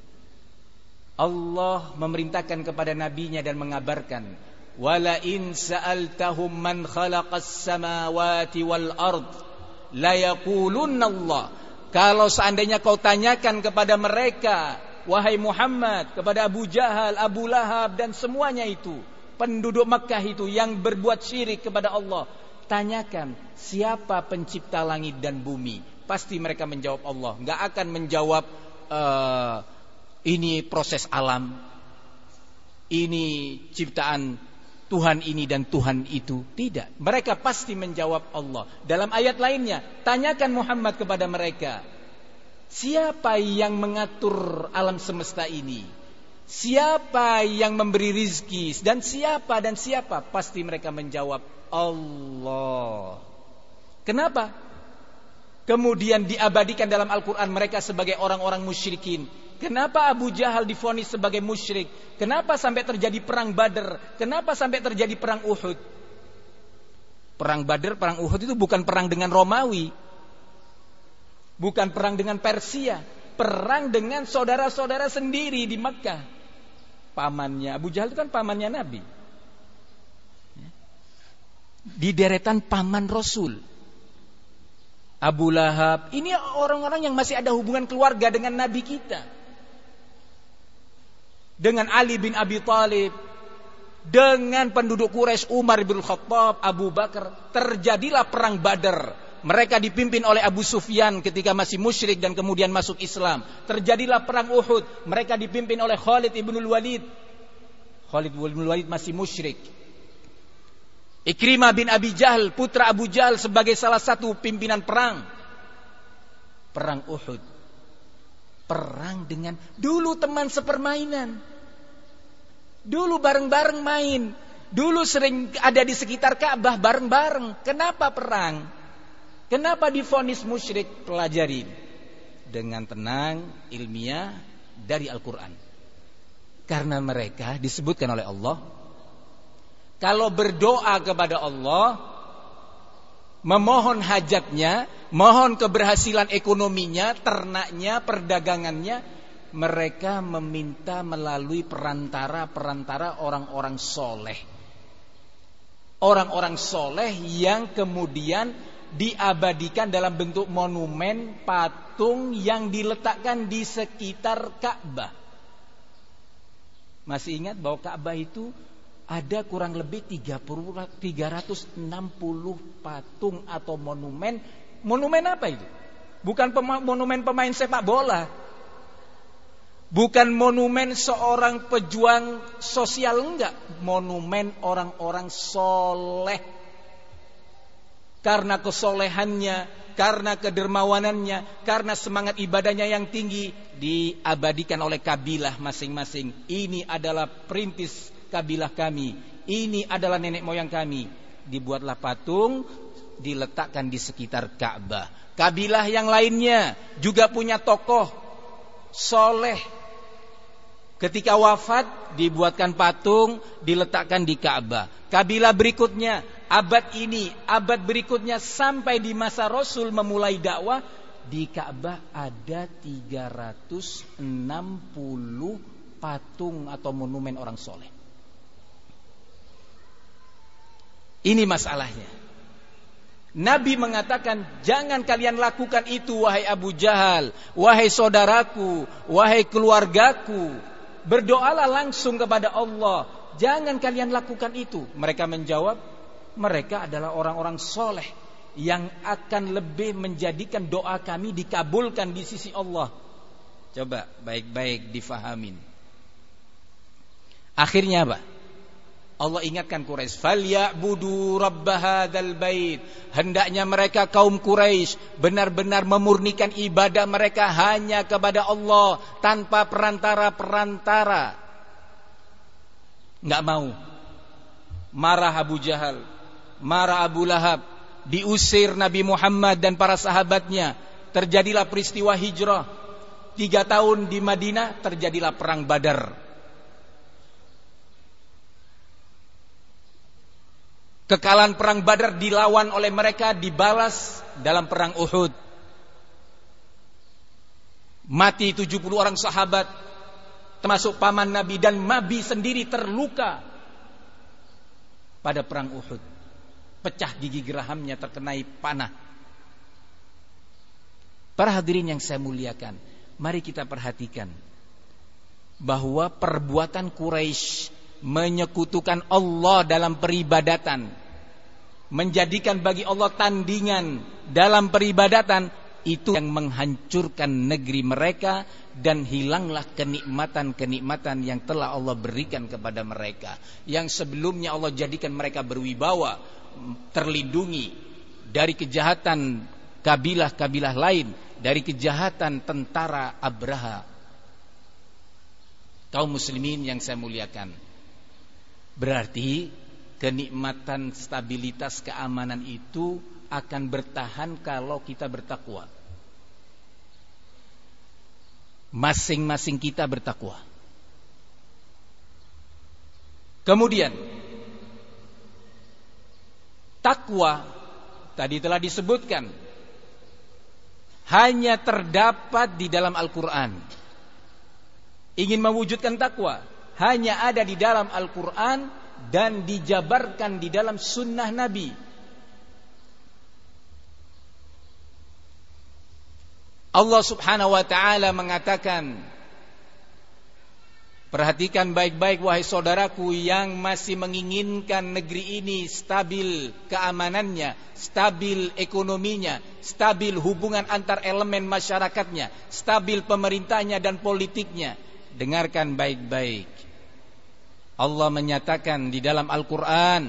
Allah memerintahkan kepada nabinya dan mengabarkan, wala in sa'altahum man khalaqas samawati wal ard la yaqulunna Allah. Kalau seandainya kau tanyakan kepada mereka, wahai Muhammad, kepada Abu Jahal, Abu Lahab dan semuanya itu, penduduk Makkah itu yang berbuat syirik kepada Allah, tanyakan siapa pencipta langit dan bumi, pasti mereka menjawab Allah. Enggak akan menjawab uh, ini proses alam, ini ciptaan Tuhan ini dan Tuhan itu. Tidak. Mereka pasti menjawab Allah. Dalam ayat lainnya, tanyakan Muhammad kepada mereka, siapa yang mengatur alam semesta ini? Siapa yang memberi rizki? Dan siapa dan siapa? Pasti mereka menjawab Allah. Kenapa? Kemudian diabadikan dalam Al-Quran mereka sebagai orang-orang musyrikin. Kenapa Abu Jahal divonis sebagai musyrik? Kenapa sampai terjadi perang Badar? Kenapa sampai terjadi perang Uhud? Perang Badar, perang Uhud itu bukan perang dengan Romawi, bukan perang dengan Persia, perang dengan saudara-saudara sendiri di Makkah. Pamannya Abu Jahal itu kan pamannya Nabi, di deretan paman Rasul. Abu Lahab, ini orang-orang yang masih ada hubungan keluarga dengan Nabi kita. Dengan Ali bin Abi Thalib, dengan penduduk Quraisy, Umar bin Khattab, Abu Bakar, terjadilah perang Badar. Mereka dipimpin oleh Abu Sufyan ketika masih musyrik dan kemudian masuk Islam. Terjadilah perang Uhud. Mereka dipimpin oleh Khalid ibn Walid. Khalid ibn Walid masih musyrik. Ikrimah bin Abi Jahal, putra Abu Jahal, sebagai salah satu pimpinan perang. Perang Uhud. Perang dengan dulu teman sepermainan. Dulu bareng-bareng main. Dulu sering ada di sekitar Ka'bah bareng-bareng. Kenapa perang? Kenapa divonis musyrik? Pelajari dengan tenang, ilmiah dari Al-Quran. Karena mereka disebutkan oleh Allah, kalau berdoa kepada Allah, memohon hajatnya, mohon keberhasilan ekonominya, ternaknya, perdagangannya, mereka meminta melalui perantara-perantara orang-orang soleh. Orang-orang soleh yang kemudian diabadikan dalam bentuk monumen, patung yang diletakkan di sekitar Ka'bah. Masih ingat bahwa Ka'bah itu ada kurang lebih tiga ratus enam puluh patung atau monumen. Monumen apa itu? Bukan pema- monumen pemain sepak bola, bukan monumen seorang pejuang sosial, enggak. Monumen orang-orang soleh. Karena kesolehannya, karena kedermawanannya, karena semangat ibadahnya yang tinggi, diabadikan oleh kabilah masing-masing. Ini adalah perintis kabilah kami, ini adalah nenek moyang kami. Dibuatlah patung, diletakkan di sekitar Ka'bah. Kabilah yang lainnya juga punya tokoh soleh. Ketika wafat, dibuatkan patung, diletakkan di Ka'bah. Kabilah berikutnya, abad ini, abad berikutnya, sampai di masa Rasul memulai dakwah, di Ka'bah ada tiga ratus enam puluh patung atau monumen orang soleh. Ini masalahnya. Nabi mengatakan, jangan kalian lakukan itu wahai Abu Jahal, wahai saudaraku, wahai keluargaku. Berdoalah langsung kepada Allah, jangan kalian lakukan itu. Mereka menjawab, mereka adalah orang-orang soleh yang akan lebih menjadikan doa kami dikabulkan di sisi Allah. Coba baik-baik difahamin. Akhirnya apa? Allah ingatkan Quraisy, "Falyabudu rabb hadzal bait." Hendaknya mereka kaum Quraisy benar-benar memurnikan ibadah mereka hanya kepada Allah, tanpa perantara-perantara. Enggak mau. Marah Abu Jahal, marah Abu Lahab, diusir Nabi Muhammad dan para sahabatnya. Terjadilah peristiwa hijrah. Tiga tahun di Madinah terjadilah perang Badar. Kekalahan perang Badar dilawan oleh mereka, dibalas dalam perang Uhud. Mati tujuh puluh orang sahabat, termasuk paman Nabi, dan Nabi sendiri terluka pada perang Uhud. Pecah gigi gerahamnya, terkenai panah. Para hadirin yang saya muliakan, mari kita perhatikan bahwa perbuatan Quraisy menyekutukan Allah dalam peribadatan, menjadikan bagi Allah tandingan dalam peribadatan, itu yang menghancurkan negeri mereka, dan hilanglah kenikmatan-kenikmatan yang telah Allah berikan kepada mereka, yang sebelumnya Allah jadikan mereka berwibawa, terlindungi dari kejahatan kabilah-kabilah lain, dari kejahatan tentara Abraha. Kaum muslimin yang saya muliakan, berarti kenikmatan stabilitas keamanan itu akan bertahan kalau kita bertakwa. Masing-masing kita bertakwa. Kemudian takwa tadi telah disebutkan hanya terdapat di dalam Al-Quran. Ingin mewujudkan takwa hanya ada di dalam Al-Quran dan dijabarkan di dalam sunnah Nabi. Allah subhanahu wa ta'ala mengatakan, perhatikan baik-baik wahai saudaraku yang masih menginginkan negeri ini stabil keamanannya, stabil ekonominya, stabil hubungan antar elemen masyarakatnya, stabil pemerintahnya dan politiknya. Dengarkan baik-baik. Allah menyatakan di dalam Al-Quran,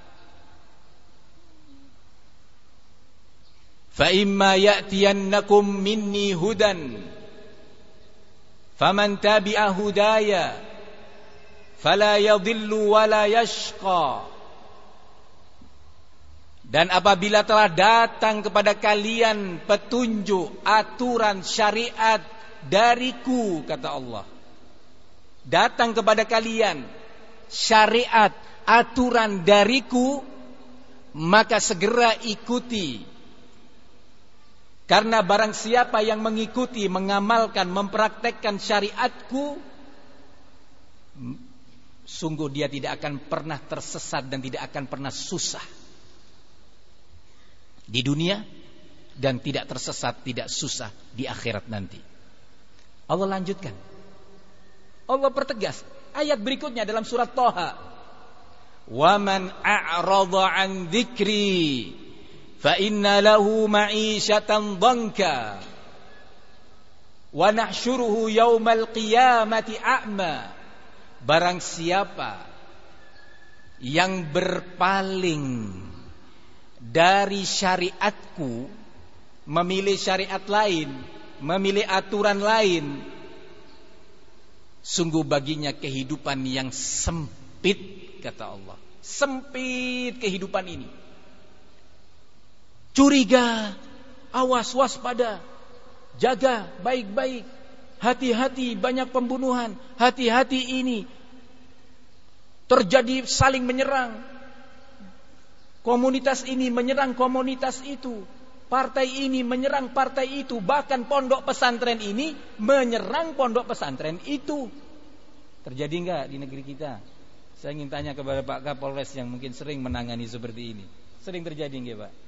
fa imma ya'tiyannakum minni hudan faman tabi'a hudaya fala yadhillu wala yashqa. Dan apabila telah datang kepada kalian petunjuk, aturan, syariat dariku, kata Allah, datang kepada kalian syariat, aturan dariku, maka segera ikuti. Karena barang siapa yang mengikuti, mengamalkan, mempraktekkan syariatku, sungguh dia tidak akan pernah tersesat dan tidak akan pernah susah di dunia, dan tidak tersesat, tidak susah di akhirat nanti. Allah lanjutkan, Allah pertegas ayat berikutnya dalam surat Thaha, wa man a'rada an dzikri fa inna lahu ma'isyatan dhanka wa nahsyuruhu yaumal qiyamati a'ma. Barang siapa yang berpaling dari syariatku, memilih syariat lain, memilih aturan lain, sungguh baginya kehidupan yang sempit, kata Allah. Sempit kehidupan ini. Curiga, awas, waspada, jaga baik-baik, hati-hati, banyak pembunuhan, hati-hati ini terjadi saling menyerang. Komunitas ini menyerang komunitas itu, partai ini menyerang partai itu, bahkan pondok pesantren ini menyerang pondok pesantren itu. Terjadi enggak di negeri kita? Saya ingin tanya kepada Pak Kapolres yang mungkin sering menangani seperti ini. Sering terjadi enggak, Pak?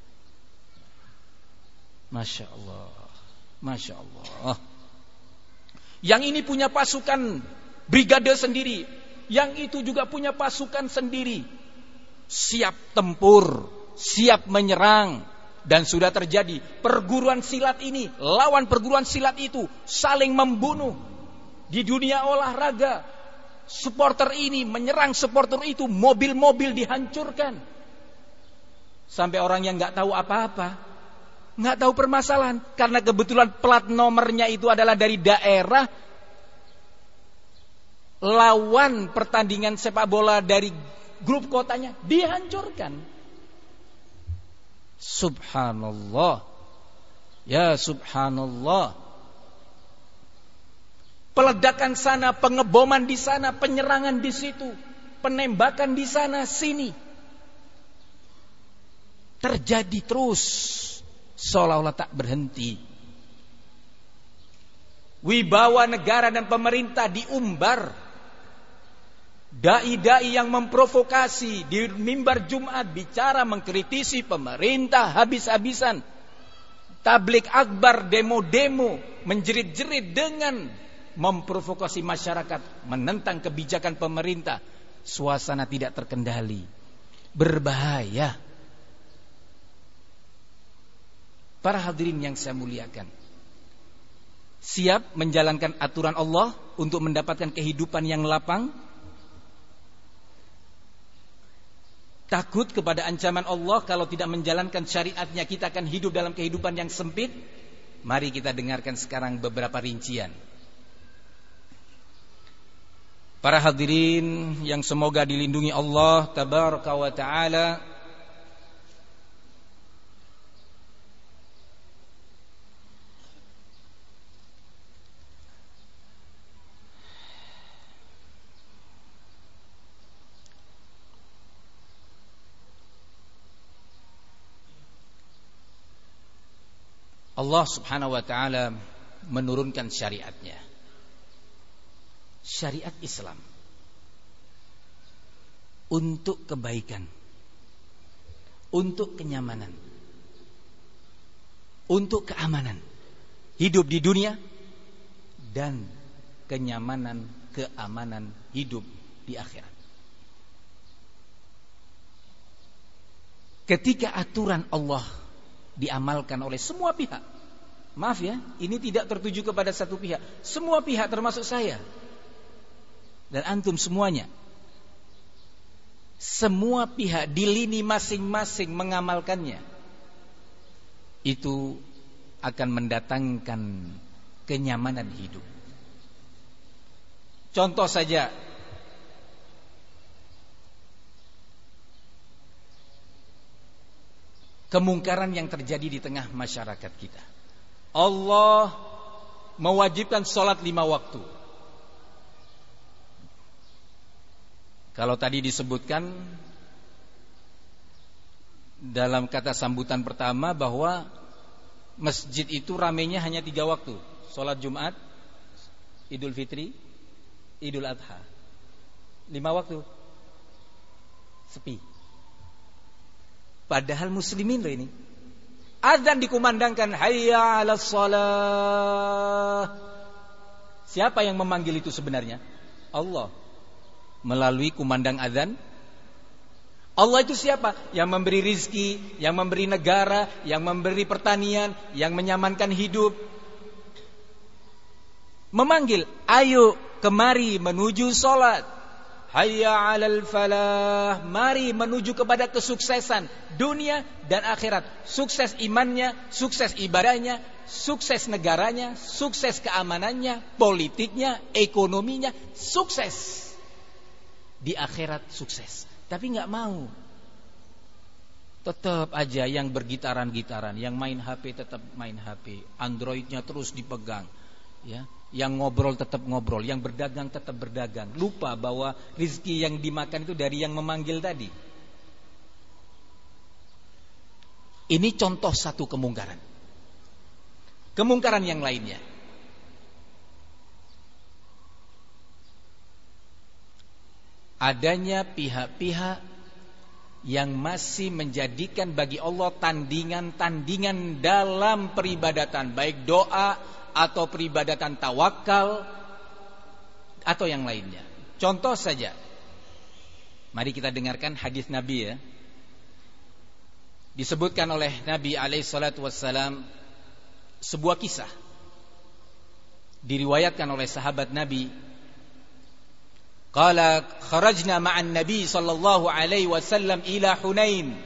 Masya Allah, Masya Allah. Yang ini punya pasukan brigade sendiri, yang itu juga punya pasukan sendiri, siap tempur, siap menyerang. Dan sudah terjadi perguruan silat ini lawan perguruan silat itu, saling membunuh. Di dunia olahraga, supporter ini menyerang supporter itu, mobil-mobil dihancurkan. Sampai orang yang gak tahu apa-apa, gak tahu permasalahan, karena kebetulan plat nomornya itu adalah dari daerah lawan pertandingan sepak bola dari grup kotanya, dihancurkan. Subhanallah, ya subhanallah. Peledakan sana, pengeboman di sana, penyerangan di situ, penembakan di sana sini, terjadi terus seolah-olah tak berhenti. Wibawa negara dan pemerintah diumbar. Dai-dai yang memprovokasi di mimbar Jumat bicara mengkritisi pemerintah habis-habisan. Tablik akbar, demo-demo, menjerit-jerit dengan memprovokasi masyarakat menentang kebijakan pemerintah. Suasana tidak terkendali, berbahaya. Para hadirin yang saya muliakan, siap menjalankan aturan Allah untuk mendapatkan kehidupan yang lapang? Takut kepada ancaman Allah kalau tidak menjalankan syariatnya kita akan hidup dalam kehidupan yang sempit? Mari kita dengarkan sekarang beberapa rincian. Para hadirin yang semoga dilindungi Allah tabaraka wa ta'ala, Allah subhanahu wa ta'ala menurunkan syariatnya, syariat Islam, untuk kebaikan, untuk kenyamanan, untuk keamanan hidup di dunia, dan kenyamanan, keamanan hidup di akhirat. Ketika aturan Allah diamalkan oleh semua pihak, maaf ya, ini tidak tertuju kepada satu pihak, semua pihak termasuk saya dan antum semuanya, semua pihak di lini masing-masing mengamalkannya, itu akan mendatangkan kenyamanan hidup. Contoh saja, kemungkaran yang terjadi di tengah masyarakat kita. Allah mewajibkan sholat lima waktu. Kalau tadi disebutkan dalam kata sambutan pertama bahwa masjid itu ramainya hanya tiga waktu: sholat Jumat, Idul Fitri, Idul Adha. Lima waktu sepi. Padahal muslimin loh ini. Azan dikumandangkan, hayya 'alas shalah. Siapa yang memanggil itu sebenarnya? Allah. Melalui kumandang azan. Allah itu siapa? Yang memberi rizki, yang memberi negara, yang memberi pertanian, yang menyamankan hidup. Memanggil, ayo kemari menuju sholat. Hayya 'alal falah, mari menuju kepada kesuksesan dunia dan akhirat. Sukses imannya, sukses ibadahnya, sukses negaranya, sukses keamanannya, politiknya, ekonominya, sukses. Di akhirat sukses. Tapi enggak mau. Tetap aja yang bergitaran-gitaran, yang main H P tetap main H P, Androidnya terus dipegang, ya. Yang ngobrol tetap ngobrol, yang berdagang tetap berdagang. Lupa bahwa rizki yang dimakan itu dari yang memanggil tadi. Ini contoh satu kemungkaran. Kemungkaran yang lainnya, adanya pihak-pihak yang masih menjadikan bagi Allah tandingan-tandingan dalam peribadatan, baik doa atau peribadatan tawakal atau yang lainnya. Contoh saja, mari kita dengarkan hadis Nabi ya. Disebutkan oleh Nabi alaihi salatu wassalam sebuah kisah, diriwayatkan oleh sahabat Nabi. Qala kharajna ma'an Nabi sallallahu alaihi wasallam ila Hunain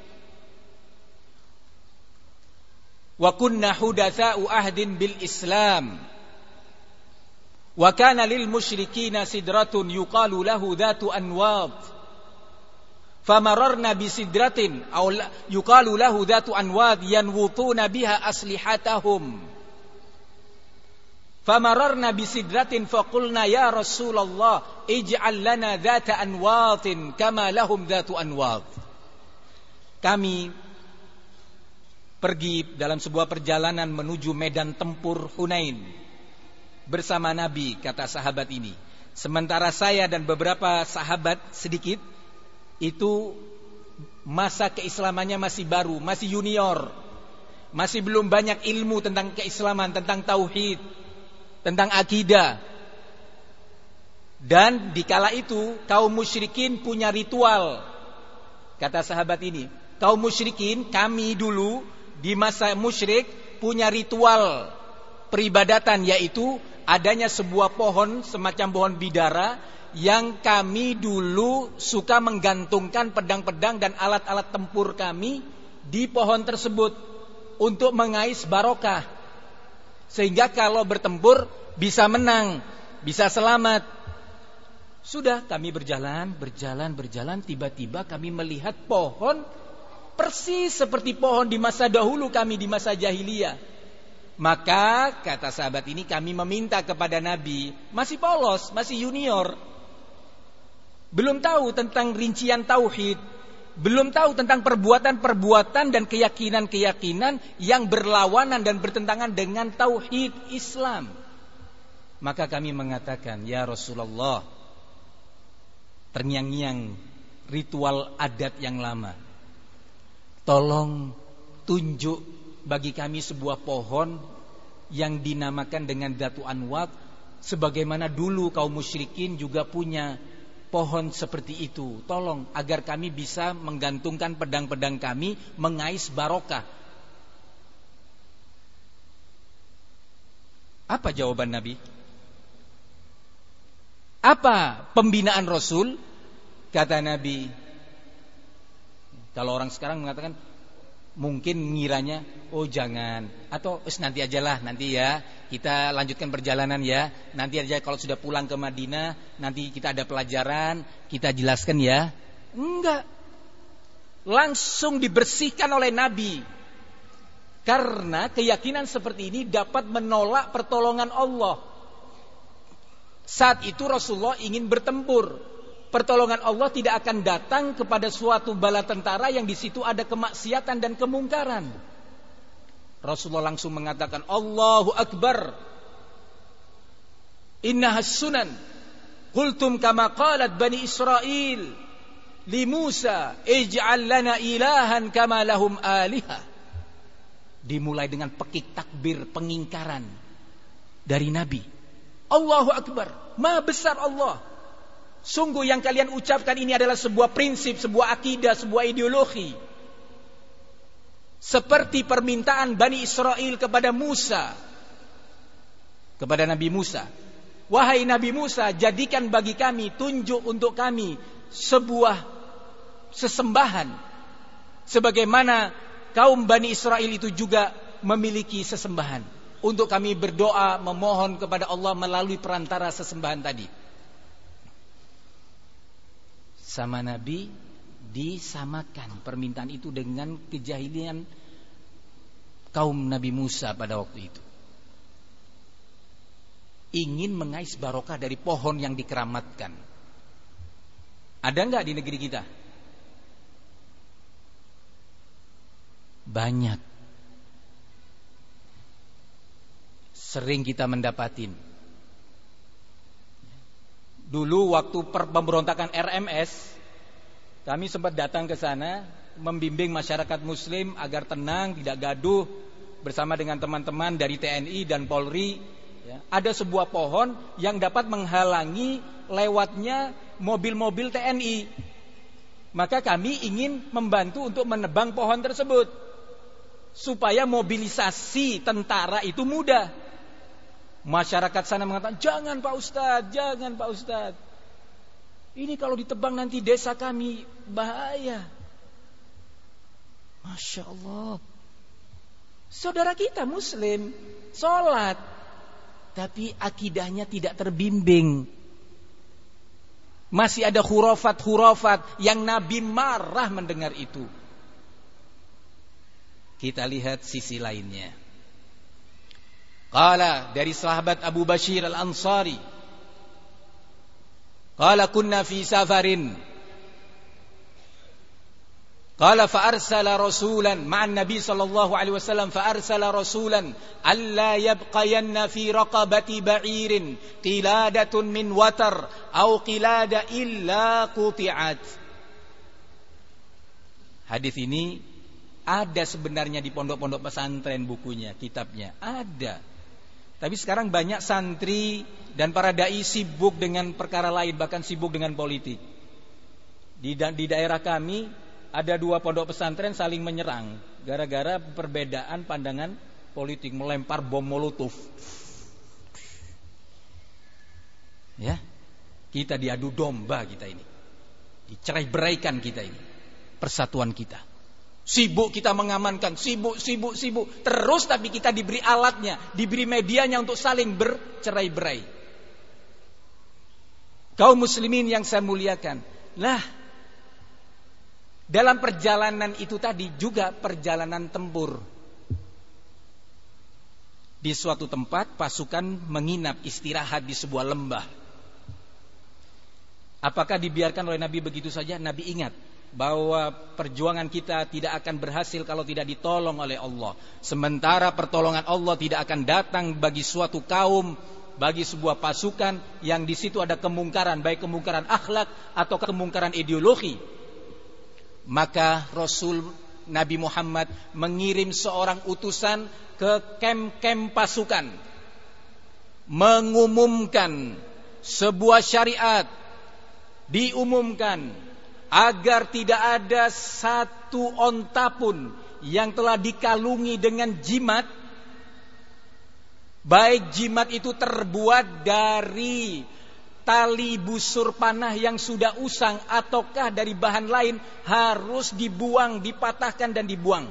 wa kunna hudatsa'u ahdin bil Islam wa kana lil musyrikina sidratun yuqalu lahu dhatu anwad famararna bi sidratin aw yuqalu lahu dhatu anwad yanwutuna biha aslihatahum famararna bi sidratin faqulna ya Rasulullah ij'al lana dhata anwatin kama lahum dhatu anwad. Kami pergi dalam sebuah perjalanan menuju medan tempur Hunain bersama Nabi, kata sahabat ini. Sementara saya dan beberapa sahabat sedikit itu masa keislamannya masih baru, masih junior, masih belum banyak ilmu tentang keislaman, tentang tauhid, tentang akidah. Dan dikala itu kaum musyrikin punya ritual. Kata sahabat ini, kaum musyrikin, kami dulu di masa musyrik punya ritual peribadatan, yaitu adanya sebuah pohon semacam pohon bidara yang kami dulu suka menggantungkan pedang-pedang dan alat-alat tempur kami di pohon tersebut untuk mengais barokah, sehingga kalau bertempur bisa menang, bisa selamat. Sudah kami berjalan, berjalan, berjalan, tiba-tiba kami melihat pohon persis seperti pohon di masa dahulu kami di masa jahiliyah. Maka kata sahabat ini, kami meminta kepada Nabi, masih polos, masih junior, belum tahu tentang rincian tauhid, belum tahu tentang perbuatan-perbuatan dan keyakinan-keyakinan yang berlawanan dan bertentangan dengan tauhid Islam. Maka kami mengatakan, ya Rasulullah, terngiang-ngiang ritual adat yang lama, tolong tunjuk bagi kami sebuah pohon yang dinamakan dengan Datu Anwat, sebagaimana dulu kaum musyrikin juga punya pohon seperti itu. Tolong agar kami bisa menggantungkan pedang-pedang kami mengais barokah. Apa jawaban Nabi? Apa pembinaan Rasul? Kata Nabi, kalau orang sekarang mengatakan, mungkin ngiranya, oh jangan, atau nanti ajalah, nanti ya kita lanjutkan perjalanan ya, nanti aja kalau sudah pulang ke Madinah, nanti kita ada pelajaran, kita jelaskan ya. Enggak, langsung dibersihkan oleh Nabi, karena keyakinan seperti ini dapat menolak pertolongan Allah. Saat itu Rasulullah ingin bertempur, pertolongan Allah tidak akan datang kepada suatu bala tentara yang di situ ada kemaksiatan dan kemungkaran. Rasulullah langsung mengatakan, Allahu Akbar, innahas sunan, qultum kama qalat Bani Israel li Musa, ij'al lana ilahan kama lahum alihah. Dimulai dengan pekik takbir, pengingkaran dari Nabi. Allahu Akbar, maha besar Allah. Sungguh yang kalian ucapkan ini adalah sebuah prinsip, sebuah akidah, sebuah ideologi. Seperti permintaan Bani Israel kepada Musa, kepada Nabi Musa. Wahai Nabi Musa, jadikan bagi kami, tunjuk untuk kami sebuah sesembahan, sebagaimana kaum Bani Israel itu juga memiliki sesembahan, untuk kami berdoa memohon kepada Allah melalui perantara sesembahan tadi. Sama Nabi disamakan permintaan itu dengan kejahilian kaum Nabi Musa pada waktu itu. Ingin mengais barokah dari pohon yang dikeramatkan. Ada enggak di negeri kita? Banyak. Sering kita mendapatin. Dulu waktu pemberontakan R M S, kami sempat datang ke sana membimbing masyarakat muslim agar tenang, tidak gaduh, bersama dengan teman-teman dari T N I dan Polri. Ya, ada sebuah pohon yang dapat menghalangi lewatnya mobil-mobil T N I. Maka kami ingin membantu untuk menebang pohon tersebut, supaya mobilisasi tentara itu mudah. Masyarakat sana mengatakan, jangan Pak Ustadz, jangan Pak Ustadz, ini kalau ditebang nanti desa kami bahaya. Masya Allah, saudara kita muslim, sholat, tapi akidahnya tidak terbimbing. Masih ada khurafat-khurafat yang Nabi marah mendengar itu. Kita lihat sisi lainnya. Qala, dari sahabat Abu Bashir Al-Ansari, qala kunna fi safarin, qala fa arsala rasulan ma'an nabi sallallahu alaihi wasallam, fa arsala rasulan alla yabqayanna fi raqabati ba'irin qiladatun min watar au qilada illa quti'at. Hadis ini ada sebenarnya di pondok-pondok pesantren, bukunya, kitabnya ada. Tapi sekarang banyak santri dan para dai sibuk dengan perkara lain, bahkan sibuk dengan politik. Di, da- di daerah kami ada dua pondok pesantren saling menyerang gara-gara perbedaan pandangan politik, melempar bom molotov. Ya, kita diadu domba kita ini, dicerai-beraikan kita ini, persatuan kita. Sibuk kita mengamankan, sibuk, sibuk, sibuk terus, tapi kita diberi alatnya, diberi medianya untuk saling bercerai-berai. Kaum muslimin yang saya muliakan, lah dalam perjalanan itu tadi juga perjalanan tempur. Di suatu tempat pasukan menginap istirahat di sebuah lembah. Apakah dibiarkan oleh Nabi begitu saja? Nabi ingat bahwa perjuangan kita tidak akan berhasil kalau tidak ditolong oleh Allah. Sementara pertolongan Allah tidak akan datang bagi suatu kaum, bagi sebuah pasukan yang di situ ada kemungkaran, baik kemungkaran akhlak atau kemungkaran ideologi. Maka Rasul Nabi Muhammad mengirim seorang utusan ke kem-kem pasukan, mengumumkan sebuah syariat, diumumkan agar tidak ada satu onta pun yang telah dikalungi dengan jimat, baik jimat itu terbuat dari tali busur panah yang sudah usang ataukah dari bahan lain, harus dibuang, dipatahkan dan dibuang.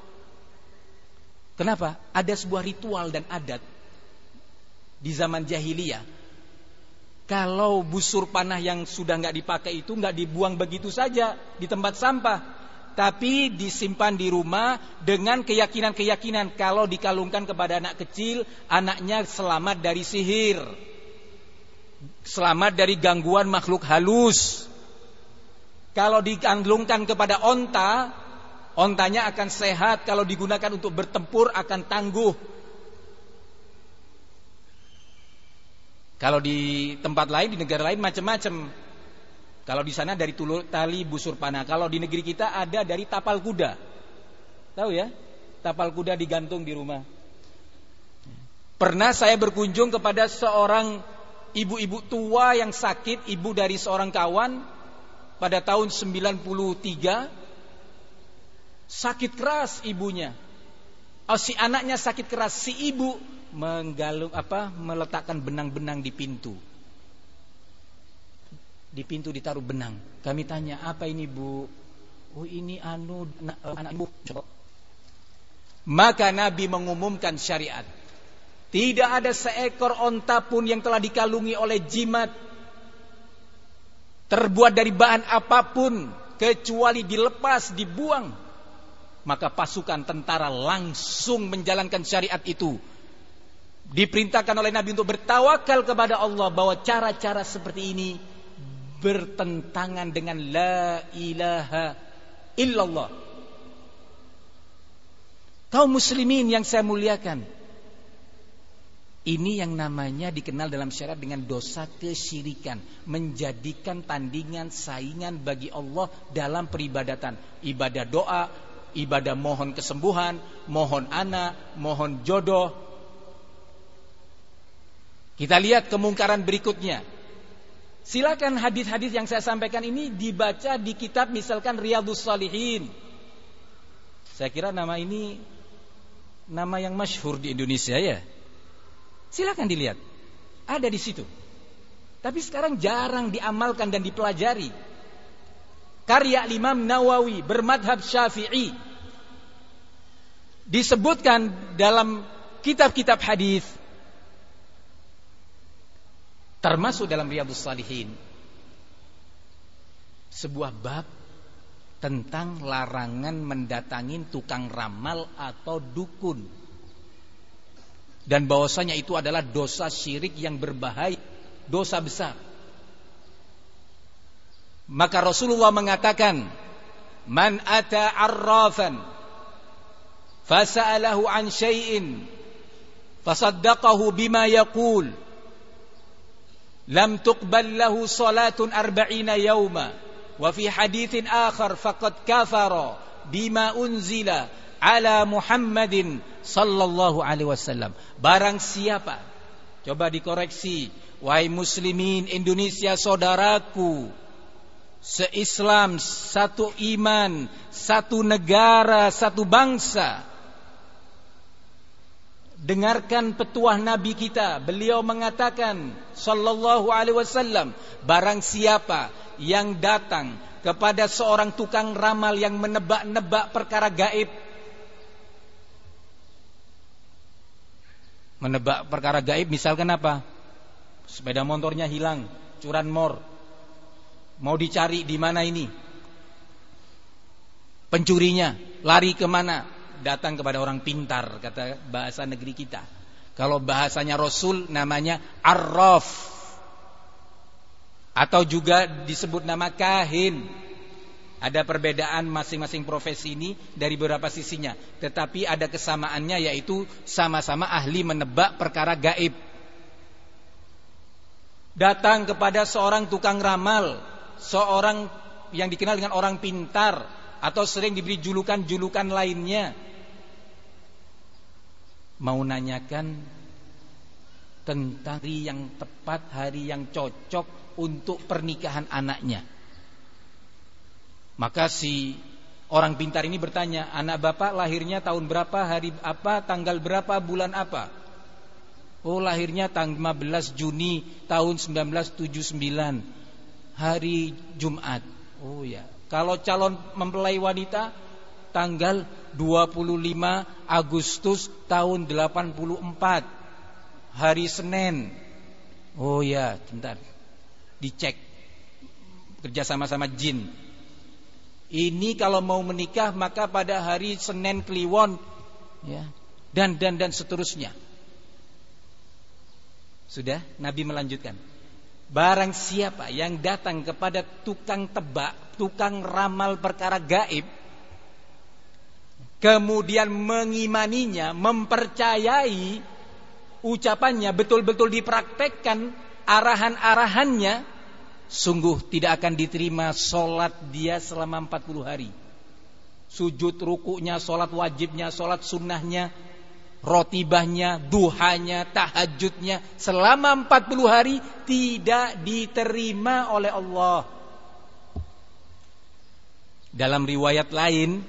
Kenapa? Ada sebuah ritual dan adat di zaman jahiliyah. Kalau busur panah yang sudah nggak dipakai itu nggak dibuang begitu saja di tempat sampah, tapi disimpan di rumah dengan keyakinan-keyakinan kalau dikalungkan kepada anak kecil, anaknya selamat dari sihir, selamat dari gangguan makhluk halus. Kalau dikalungkan kepada onta, ontanya akan sehat, kalau digunakan untuk bertempur akan tangguh. Kalau di tempat lain, di negara lain macam-macam. Kalau di sana dari tulur, tali busur panah. Kalau di negeri kita ada dari tapal kuda. Tahu ya? Tapal kuda digantung di rumah. Pernah saya berkunjung kepada seorang ibu-ibu tua yang sakit, ibu dari seorang kawan pada tahun sembilan puluh tiga. Sakit keras ibunya. Oh, si anaknya sakit keras, si ibu menggalung apa meletakkan benang-benang di pintu. Di pintu ditaruh benang. Kami tanya, "Apa ini, Bu?" "Oh, ini anu anak ibu." Maka Nabi mengumumkan syariat. Tidak ada seekor onta pun yang telah dikalungi oleh jimat, terbuat dari bahan apapun, kecuali dilepas, dibuang. Maka pasukan tentara langsung menjalankan syariat itu. Diperintahkan oleh Nabi untuk bertawakal kepada Allah, bahwa cara-cara seperti ini bertentangan dengan la ilaha illallah. Kaum muslimin yang saya muliakan, ini yang namanya dikenal dalam syariat dengan dosa kesyirikan, menjadikan tandingan saingan bagi Allah dalam peribadatan, ibadah doa, ibadah mohon kesembuhan, mohon anak, mohon jodoh. Kita lihat kemungkaran berikutnya. Silakan hadis-hadis yang saya sampaikan ini dibaca di kitab misalkan Riyadhus Shalihin. Saya kira nama ini nama yang masyhur di Indonesia ya. Silakan dilihat. Ada di situ. Tapi sekarang jarang diamalkan dan dipelajari. Karya Imam Nawawi bermadhab Syafi'i. Disebutkan dalam kitab-kitab hadis, termasuk dalam Riyadhus Shalihin, sebuah bab tentang larangan mendatangin tukang ramal atau dukun, dan bahwasanya itu adalah dosa syirik yang berbahaya, dosa besar. Maka Rasulullah mengatakan, "Man ata 'arrafan fasa'alahu 'an syai'in fasaddaqahu bima yaqul lam tuqbal lahu salatun arba'ina yawma wa fi haditsin akhar faqad kafara bima unzila ala Muhammadin sallallahu alaihi wasallam." Barang siapa, coba dikoreksi wahai muslimin Indonesia saudaraku, se-Islam, satu iman, satu negara, satu bangsa. Dengarkan petuah Nabi kita. Beliau mengatakan sallallahu alaihi wasallam, barang siapa yang datang kepada seorang tukang ramal yang menebak-nebak perkara gaib. Menebak perkara gaib misalkan apa? Sepeda motornya hilang, curanmor. Mau dicari di mana ini? Pencurinya lari kemana? Datang kepada orang pintar, kata bahasa negeri kita. Kalau bahasanya Rasul namanya arraf, atau juga disebut nama kahin. Ada perbedaan masing-masing profesi ini dari beberapa sisinya, tetapi ada kesamaannya, yaitu sama-sama ahli menebak perkara gaib. Datang kepada seorang tukang ramal, seorang yang dikenal dengan orang pintar, atau sering diberi julukan-julukan lainnya, mau nanyakan tentang hari yang tepat, hari yang cocok untuk pernikahan anaknya. Maka si orang pintar ini bertanya, anak bapak lahirnya tahun berapa, hari apa, tanggal berapa, bulan apa? Oh, lahirnya tanggal lima belas Juni tahun seribu sembilan ratus tujuh puluh sembilan, hari Jumat. Oh ya. Kalau calon mempelai wanita, tanggal dua puluh lima Agustus tahun delapan puluh empat, hari Senin. Oh ya, bentar, dicek kerja sama-sama jin. Ini kalau mau menikah maka pada hari Senin Kliwon, ya, dan dan dan seterusnya. Sudah, Nabi melanjutkan. Barang siapa yang datang kepada tukang tebak, tukang ramal perkara gaib, kemudian mengimaninya, mempercayai ucapannya, betul-betul dipraktekkan arahan-arahannya, sungguh tidak akan diterima solat dia selama empat puluh hari. Sujud rukunya, solat wajibnya, solat sunnahnya, rotibahnya, duhanya, tahajudnya, selama empat puluh hari tidak diterima oleh Allah. Dalam riwayat lain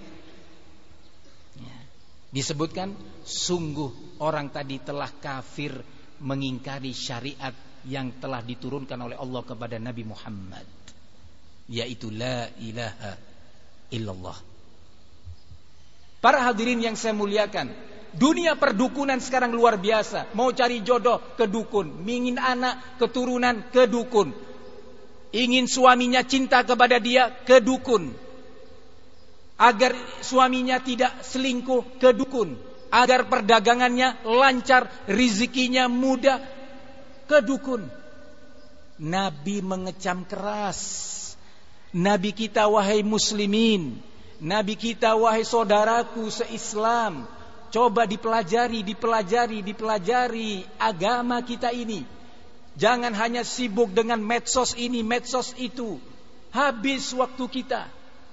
disebutkan, sungguh orang tadi telah kafir mengingkari syariat yang telah diturunkan oleh Allah kepada Nabi Muhammad, yaitu la ilaha illallah. Para hadirin yang saya muliakan, dunia perdukunan sekarang luar biasa. Mau cari jodoh ke dukun, ingin anak keturunan ke dukun, ingin suaminya cinta kepada dia ke dukun, agar suaminya tidak selingkuh ke dukun, agar perdagangannya lancar, rezekinya mudah, ke dukun. Nabi mengecam keras. Nabi kita, wahai muslimin, Nabi kita, wahai saudaraku se-Islam, coba dipelajari, dipelajari, dipelajari agama kita ini. Jangan hanya sibuk dengan medsos ini, medsos itu. Habis waktu kita.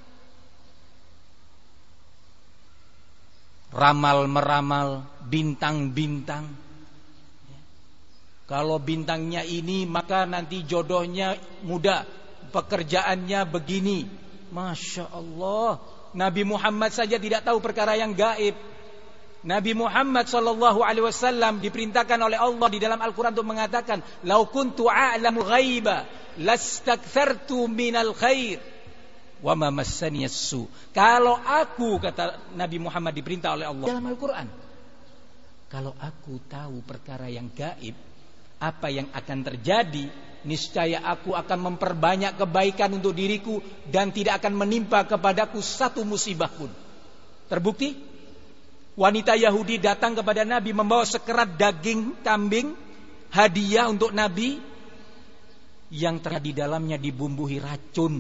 Ramal-meramal, bintang-bintang. Kalau bintangnya ini maka nanti jodohnya mudah, pekerjaannya begini. Masya Allah, Nabi Muhammad saja tidak tahu perkara yang gaib. Nabi Muhammad sallallahu alaihi wasallam diperintahkan oleh Allah di dalam Al-Quran untuk mengatakan, "Lau kuntu a'lamu ghaiba lastakthartu minal khair wa ma massani as-su." Kalau aku, kata Nabi Muhammad diperintah oleh Allah dalam Al-Quran, kalau aku tahu perkara yang gaib, apa yang akan terjadi, niscaya aku akan memperbanyak kebaikan untuk diriku dan tidak akan menimpa kepadaku satu musibah pun. Terbukti, wanita Yahudi datang kepada Nabi membawa sekerat daging kambing, hadiah untuk Nabi, yang ternyata di dalamnya dibumbui racun.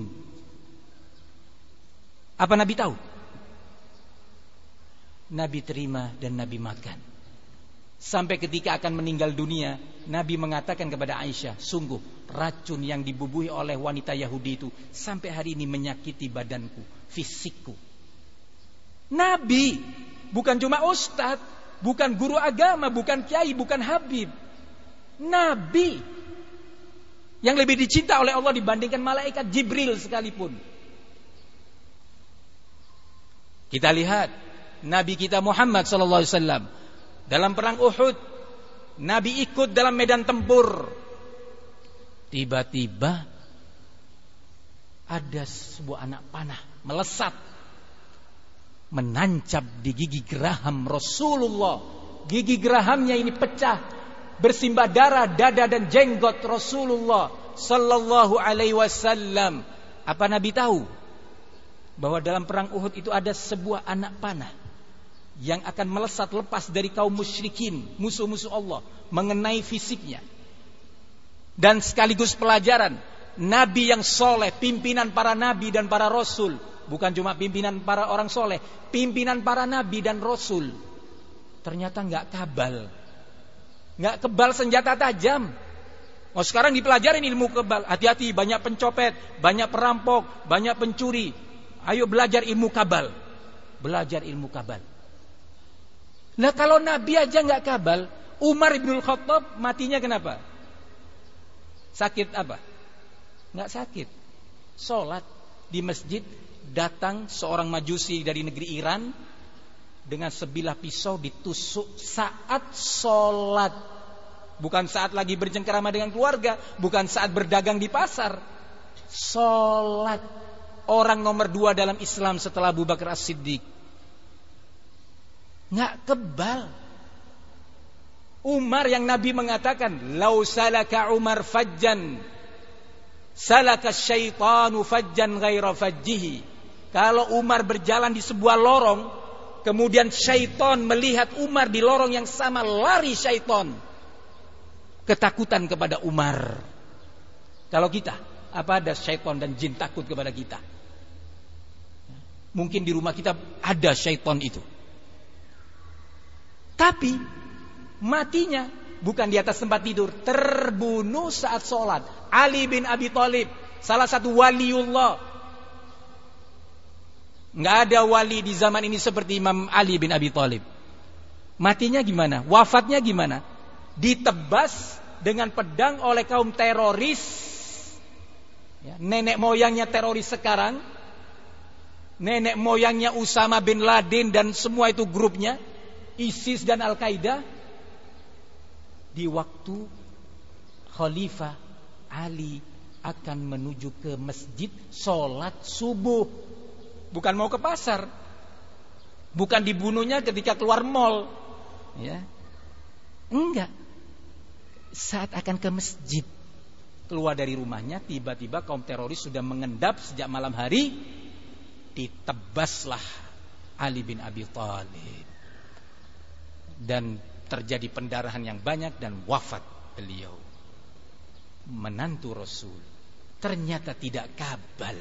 Apa Nabi tahu? Nabi terima dan Nabi makan. Sampai ketika akan meninggal dunia, Nabi mengatakan kepada Aisyah, sungguh racun yang dibubuhi oleh wanita Yahudi itu sampai hari ini menyakiti badanku, fisikku. Nabi, bukan cuma ustadz, bukan guru agama, bukan kiai, bukan habib. Nabi yang lebih dicinta oleh Allah dibandingkan malaikat Jibril sekalipun. Kita lihat Nabi kita Muhammad sallallahu alaihi wasallam dalam perang Uhud, Nabi ikut dalam medan tempur. Tiba-tiba ada sebuah anak panah melesat, menancap di gigi geraham Rasulullah. Gigi gerahamnya ini pecah, bersimbah darah dada dan jenggot Rasulullah sallallahu alaihi wasallam. Apa Nabi tahu bahwa dalam perang Uhud itu ada sebuah anak panah yang akan melesat lepas dari kaum musyrikin, musuh-musuh Allah, mengenai fisiknya? Dan sekaligus pelajaran, Nabi yang soleh, pimpinan para Nabi dan para Rasul, bukan cuma pimpinan para orang soleh, pimpinan para Nabi dan Rasul, ternyata gak kabal, gak kebal senjata tajam. Oh, sekarang dipelajarin ilmu kebal. Hati-hati, banyak pencopet, banyak perampok, banyak pencuri. Ayo belajar ilmu kabal. Belajar ilmu kabal. Nah, kalau Nabi aja gak kabal, Umar ibnul Khattab matinya kenapa? Sakit apa? Gak sakit. Sholat di masjid, datang seorang majusi dari negeri Iran dengan sebilah pisau ditusuk saat sholat. Bukan saat lagi bercengkerama dengan keluarga, bukan saat berdagang di pasar. Sholat. Orang nomor dua dalam Islam setelah Abu Bakar As-Siddiq. Nggak kebal. Umar yang Nabi mengatakan, "Lau salaka Umar fajjan, salaka syaitanu fajjan ghaira fajjihi." Kalau Umar berjalan di sebuah lorong, kemudian syaitan melihat Umar di lorong yang sama, lari syaitan. Ketakutan kepada Umar. Kalau kita, apa ada syaitan dan jin takut kepada kita? Mungkin di rumah kita ada syaitan itu. Tapi matinya bukan di atas tempat tidur, terbunuh saat sholat. Ali bin Abi Thalib, salah satu waliullah. Nggak ada wali di zaman ini seperti Imam Ali bin Abi Thalib. Matinya gimana? Wafatnya gimana? Ditebas dengan pedang oleh kaum teroris, ya, nenek moyangnya teroris sekarang, nenek moyangnya Usama bin Laden dan semua itu grupnya, ISIS dan Al-Qaeda. Di waktu Khalifah Ali akan menuju ke masjid sholat subuh, bukan mau ke pasar, bukan dibunuhnya ketika keluar mall, ya, enggak. Saat akan ke masjid, keluar dari rumahnya, tiba-tiba kaum teroris sudah mengendap sejak malam hari. Ditebaslah Ali bin Abi Thalib, dan terjadi pendarahan yang banyak dan wafat beliau. Menantu Rasul ternyata tidak kabal.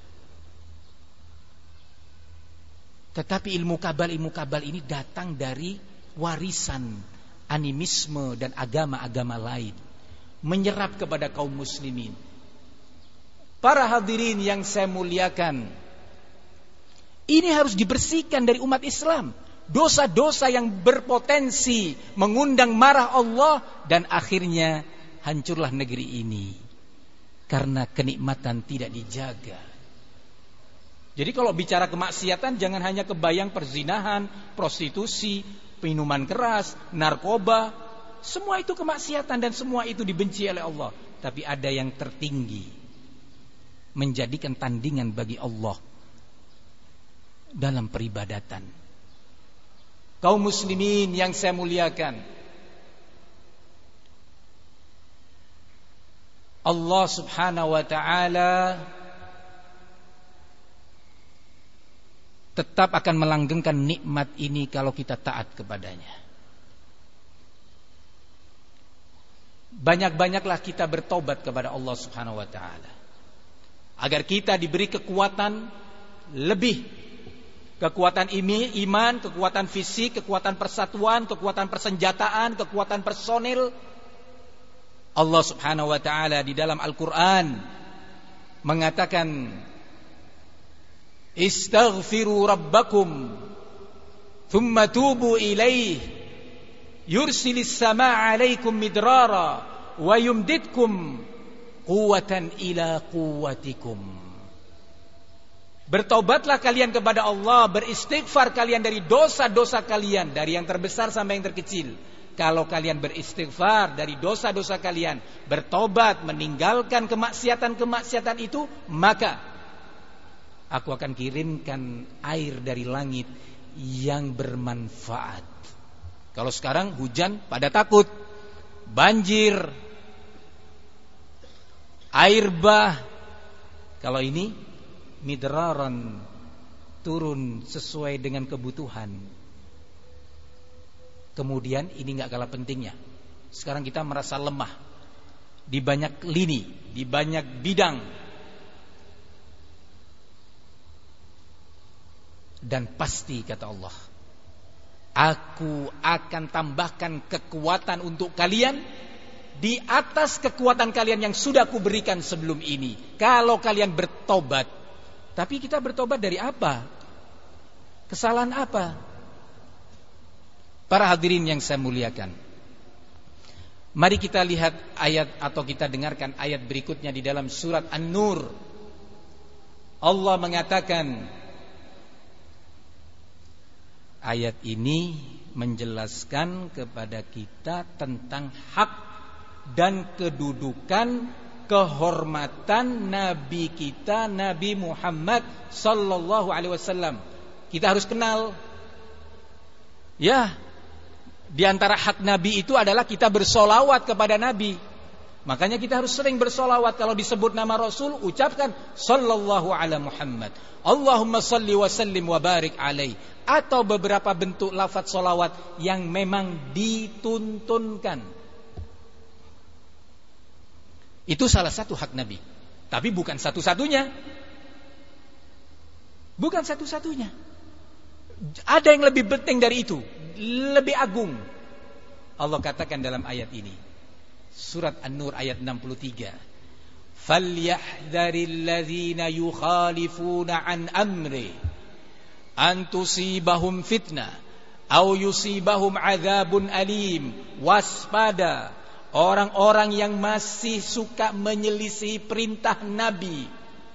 Tetapi ilmu kabal, ilmu kabal ini datang dari warisan animisme dan agama-agama lain, menyerap kepada kaum muslimin. Para hadirin yang saya muliakan, ini harus dibersihkan dari umat Islam. Dosa-dosa yang berpotensi mengundang marah Allah, dan akhirnya hancurlah negeri ini karena kenikmatan tidak dijaga. Jadi kalau bicara kemaksiatan, jangan hanya kebayang perzinahan, prostitusi, minuman keras, narkoba. Semua itu kemaksiatan dan semua itu dibenci oleh Allah. Tapi ada yang tertinggi, menjadikan tandingan bagi Allah dalam peribadatan. Kaum muslimin yang saya muliakan, Allah subhanahu wa ta'ala tetap akan melanggengkan nikmat ini kalau kita taat kepadanya. Banyak-banyaklah kita bertobat kepada Allah subhanahu wa ta'ala, agar kita diberi kekuatan lebih, kekuatan iman, kekuatan fisik, kekuatan persatuan, kekuatan persenjataan, kekuatan personil. Allah subhanahu wa ta'ala di dalam Al-Quran mengatakan, istaghfiru rabbakum thumma tubu ilaih yursilis sama'a alaikum midrara wa yumditkum quwwatan ila quwwatikum. Bertobatlah kalian kepada Allah, beristighfar kalian dari dosa-dosa kalian, dari yang terbesar sampai yang terkecil. Kalau kalian beristighfar dari dosa-dosa kalian, bertobat, meninggalkan kemaksiatan-kemaksiatan itu, maka aku akan kirimkan air dari langit yang bermanfaat. Kalau sekarang hujan pada takut, banjir, air bah. Kalau ini midraran, turun sesuai dengan kebutuhan. Kemudian ini gak kalah pentingnya, sekarang kita merasa lemah di banyak lini, di banyak bidang, dan pasti kata Allah, aku akan tambahkan kekuatan untuk kalian di atas kekuatan kalian yang sudah aku berikan sebelum ini, kalau kalian bertobat. Tapi kita bertobat dari apa? Kesalahan apa? Para hadirin yang saya muliakan, mari kita lihat ayat atau kita dengarkan ayat berikutnya di dalam surat An-Nur. Allah mengatakan, ayat ini menjelaskan kepada kita tentang hak dan kedudukan, kehormatan Nabi kita, Nabi Muhammad sallallahu alaihi wasallam. Kita harus kenal, ya, di antara hak Nabi itu adalah kita bersolawat kepada Nabi. Makanya kita harus sering bersolawat. Kalau disebut nama Rasul, ucapkan sallallahu ala Muhammad, Allahumma salli wa sallim wa barik alaih. Atau beberapa bentuk lafaz solawat yang memang dituntunkan. Itu salah satu hak Nabi. Tapi bukan satu-satunya. Bukan satu-satunya. Ada yang lebih penting dari itu, lebih agung. Allah katakan dalam ayat ini, surat An-Nur ayat enam puluh tiga, falyahdharil ladzina yukhalifuna an amri an tusibahum fitnah aw yusibahum adzabun alim. Waspada orang-orang yang masih suka menyelisih perintah Nabi.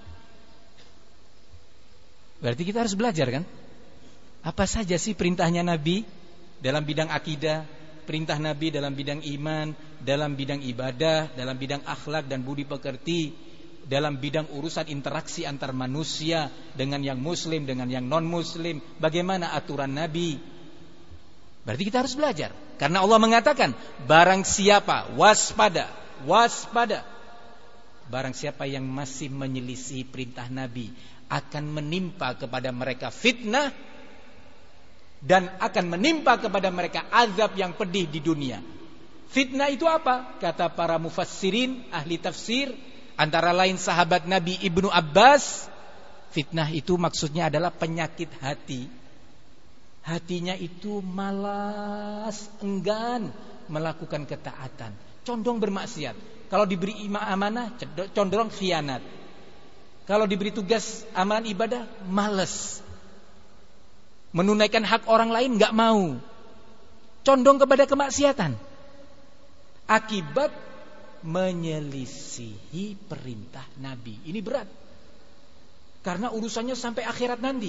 Berarti kita harus belajar kan? Apa saja sih perintahnya Nabi dalam bidang akidah, perintah Nabi dalam bidang iman, dalam bidang ibadah, dalam bidang akhlak dan budi pekerti, dalam bidang urusan interaksi antar manusia dengan yang muslim, dengan yang non muslim, bagaimana aturan Nabi. Berarti kita harus belajar. Karena Allah mengatakan, barang siapa, waspada, waspada, barang siapa yang masih menyelisih perintah Nabi, akan menimpa kepada mereka fitnah, dan akan menimpa kepada mereka azab yang pedih di dunia. Fitnah itu apa? Kata para mufassirin, ahli tafsir, antara lain sahabat Nabi Ibnu Abbas, fitnah itu maksudnya adalah penyakit hati. Hatinya itu malas, enggan melakukan ketaatan, condong bermaksiat. Kalau diberi amanah, condong khianat. Kalau diberi tugas amalan ibadah, malas. Menunaikan hak orang lain enggak mau. Condong kepada kemaksiatan. Akibat menyelisihi perintah Nabi. Ini berat. Karena urusannya sampai akhirat nanti.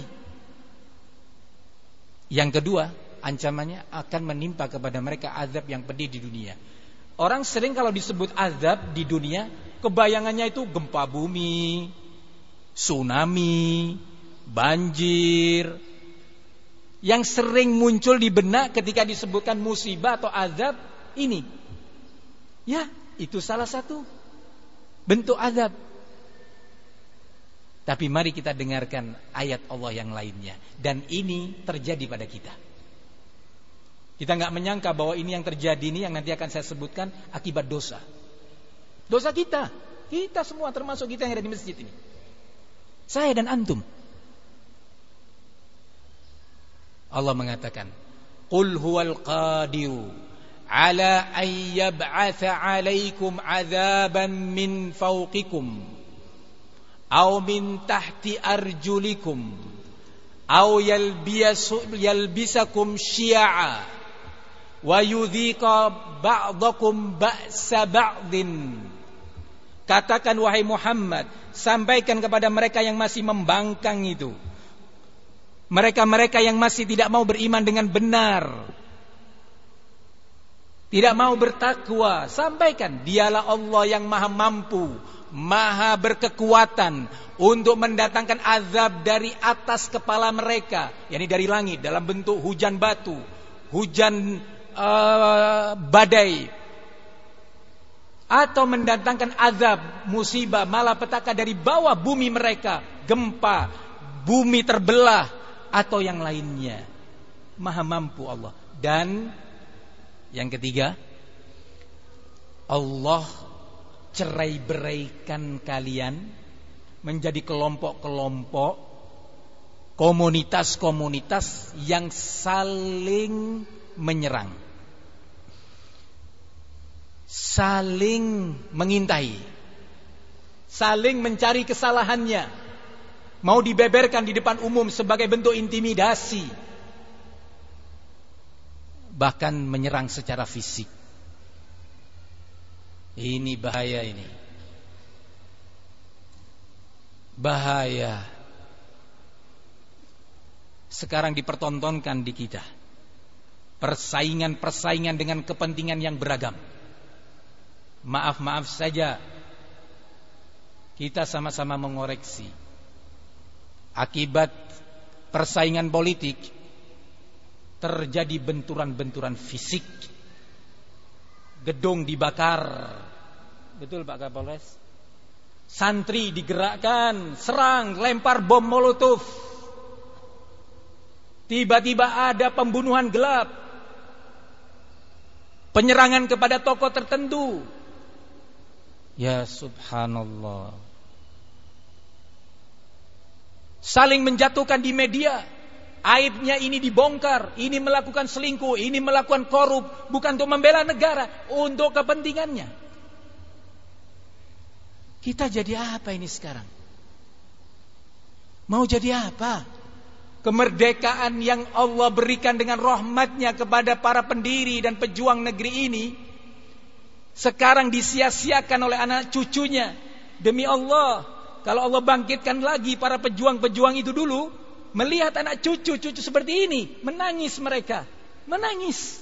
Yang kedua, ancamannya akan menimpa kepada mereka azab yang pedih di dunia. Orang sering kalau disebut azab di dunia, kebayangannya itu gempa bumi, tsunami, banjir. Yang sering muncul di benak ketika disebutkan musibah atau azab ini, ya, itu salah satu bentuk azab. Tapi mari kita dengarkan ayat Allah yang lainnya. Dan ini terjadi pada kita. Kita gak menyangka bahwa ini yang terjadi ini, yang nanti akan saya sebutkan, akibat dosa. Dosa kita. Kita semua, termasuk kita yang ada di masjid ini. Saya dan antum. Allah mengatakan, Qul huwal qadiru ala an yab'atha 'alaikum 'adzaban min fawqikum aw min tahti arjulikum aw yalbisu yalbisakum syi'a wa yudhiqa ba'dakum ba'sa ba'din Katakan wahai Muhammad, sampaikan kepada mereka yang masih membangkang itu, mereka-mereka yang masih tidak mau beriman dengan benar, tidak mau bertakwa, sampaikan, dialah Allah yang maha mampu, maha berkekuatan untuk mendatangkan azab dari atas kepala mereka, yakni dari langit dalam bentuk hujan batu, hujan uh, badai, atau mendatangkan azab, musibah, malapetaka dari bawah bumi mereka, gempa, bumi terbelah, atau yang lainnya. Maha mampu Allah. Dan yang ketiga, Allah cerai-beraikan kalian menjadi kelompok-kelompok, komunitas-komunitas yang saling menyerang, saling mengintai, saling mencari kesalahannya, mau dibeberkan di depan umum sebagai bentuk intimidasi, bahkan menyerang secara fisik. Ini bahaya, ini bahaya. Sekarang dipertontonkan di kita persaingan-persaingan dengan kepentingan yang beragam. Maaf-maaf saja, kita sama-sama mengoreksi. Akibat persaingan politik terjadi benturan-benturan fisik, gedung dibakar, betul Pak Kapolres? Santri digerakkan, serang, lempar bom molotov. Tiba-tiba ada pembunuhan gelap, penyerangan kepada tokoh tertentu. Ya subhanallah. Saling menjatuhkan di media, aibnya ini dibongkar, ini melakukan selingkuh, ini melakukan korup, bukan untuk membela negara, untuk kepentingannya. Kita jadi apa ini sekarang? Mau jadi apa? Kemerdekaan yang Allah berikan dengan rahmatnya kepada para pendiri dan pejuang negeri ini sekarang disia-siakan oleh anak cucunya. Demi Allah, kalau Allah bangkitkan lagi para pejuang-pejuang itu dulu, melihat anak cucu-cucu seperti ini, menangis mereka, menangis.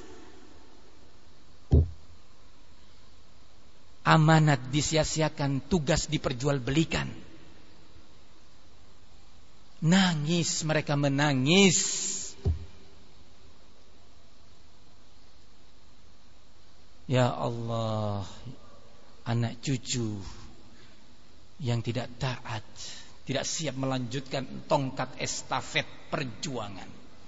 Amanat disia-siakan, tugas diperjualbelikan. Nangis, mereka menangis. Ya Allah, anak cucu yang tidak taat, tidak siap melanjutkan tongkat estafet perjuangan.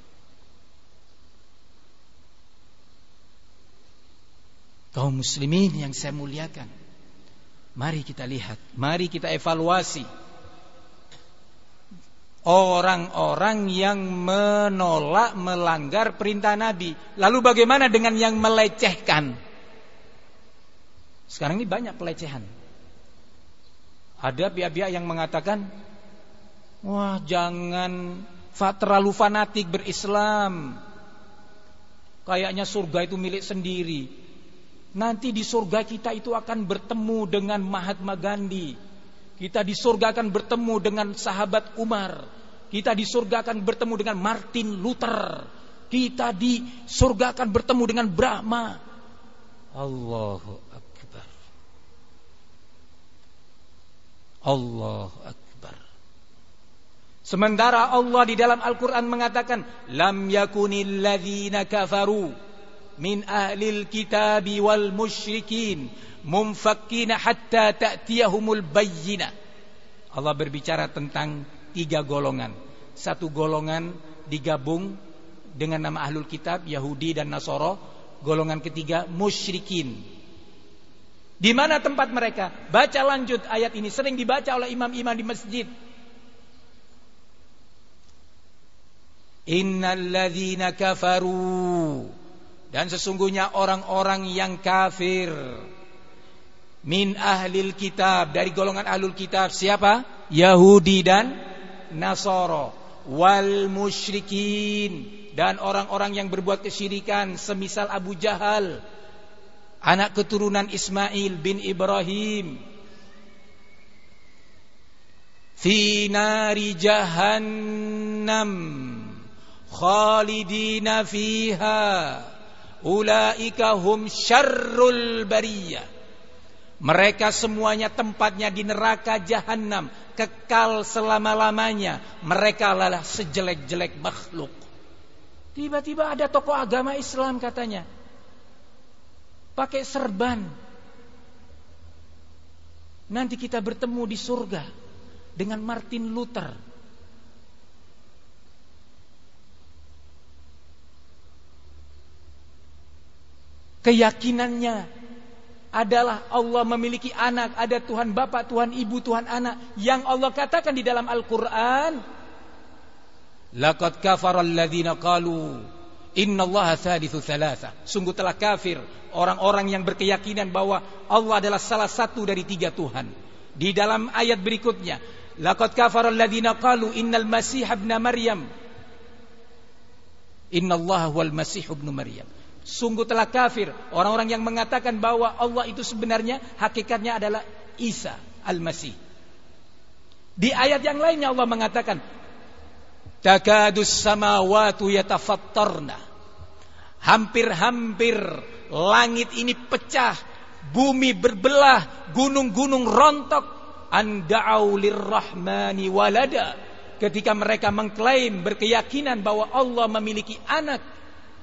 Kaum muslimin yang saya muliakan, mari kita lihat, mari kita evaluasi orang-orang yang menolak, melanggar perintah Nabi. Lalu bagaimana dengan yang melecehkan? Sekarang ini banyak pelecehan. Ada pihak-pihak yang mengatakan, wah jangan terlalu fanatik berislam, kayaknya surga itu milik sendiri. Nanti di surga kita itu akan bertemu dengan Mahatma Gandhi, kita di surga akan bertemu dengan sahabat Umar, kita di surga akan bertemu dengan Martin Luther, kita di surga akan bertemu dengan Brahma. Allahu Akbar, Allahu Akbar. Sementara Allah di dalam Al-Quran mengatakan, lam yakunil ladzina kafaru min ahlil kitabi wal musyrikin munfakkina hatta ta'tiyahumul bayyinah. Allah berbicara tentang tiga golongan. Satu golongan digabung dengan nama ahlul kitab, Yahudi dan Nasara. Golongan ketiga musyrikin. Di mana tempat mereka? Baca lanjut ayat ini, sering dibaca oleh imam-imam di masjid. Innal ladzina kafaru, dan sesungguhnya orang-orang yang kafir, min ahlil kitab, dari golongan ahlul kitab. Siapa? Yahudi dan Nasara. Wal musyrikin, dan orang-orang yang berbuat kesyirikan, semisal Abu Jahal, anak keturunan Ismail bin Ibrahim. fi nari jahannam khalidina fiha ulaika hum syarrul bariyah. Mereka semuanya tempatnya di neraka jahanam, kekal selama-lamanya. Mereka adalah sejelek-jelek makhluk. Tiba-tiba ada tokoh agama Islam katanya, pakai serban. Nanti kita bertemu di surga dengan Martin Luther. Keyakinannya adalah Allah memiliki anak, ada Tuhan Bapa, Tuhan Ibu, Tuhan Anak, yang Allah katakan di dalam Al-Quran, laqad kafara alladhina qalu innallaha thalithu thalatha. Sungguh telah kafir orang-orang yang berkeyakinan bahwa Allah adalah salah satu dari tiga Tuhan. Di dalam ayat berikutnya, laqad kafara alladhina qalu innal masih ibn maryam innallaha huwal masih ibn maryam. Sungguh telah kafir orang-orang yang mengatakan bahwa Allah itu sebenarnya hakikatnya adalah Isa Al-Masih. Di ayat yang lainnya Allah mengatakan, takadus samawatu yatafattarna. Hampir-hampir langit ini pecah, bumi berbelah, gunung-gunung rontok. An da'au lirrahmani walada. Ketika mereka mengklaim, berkeyakinan bahwa Allah memiliki anak.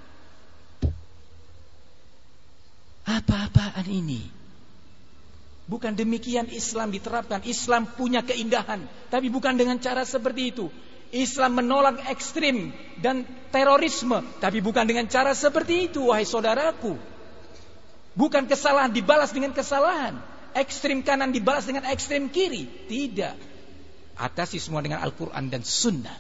Apa-apaan ini? Bukan demikian Islam diterapkan. Islam punya keindahan, tapi bukan dengan cara seperti itu. Islam menolak ekstrim dan terorisme, tapi bukan dengan cara seperti itu, wahai saudaraku. Bukan kesalahan dibalas dengan kesalahan, ekstrim kanan dibalas dengan ekstrim kiri. Tidak. Atasi semua dengan Al-Quran dan Sunnah.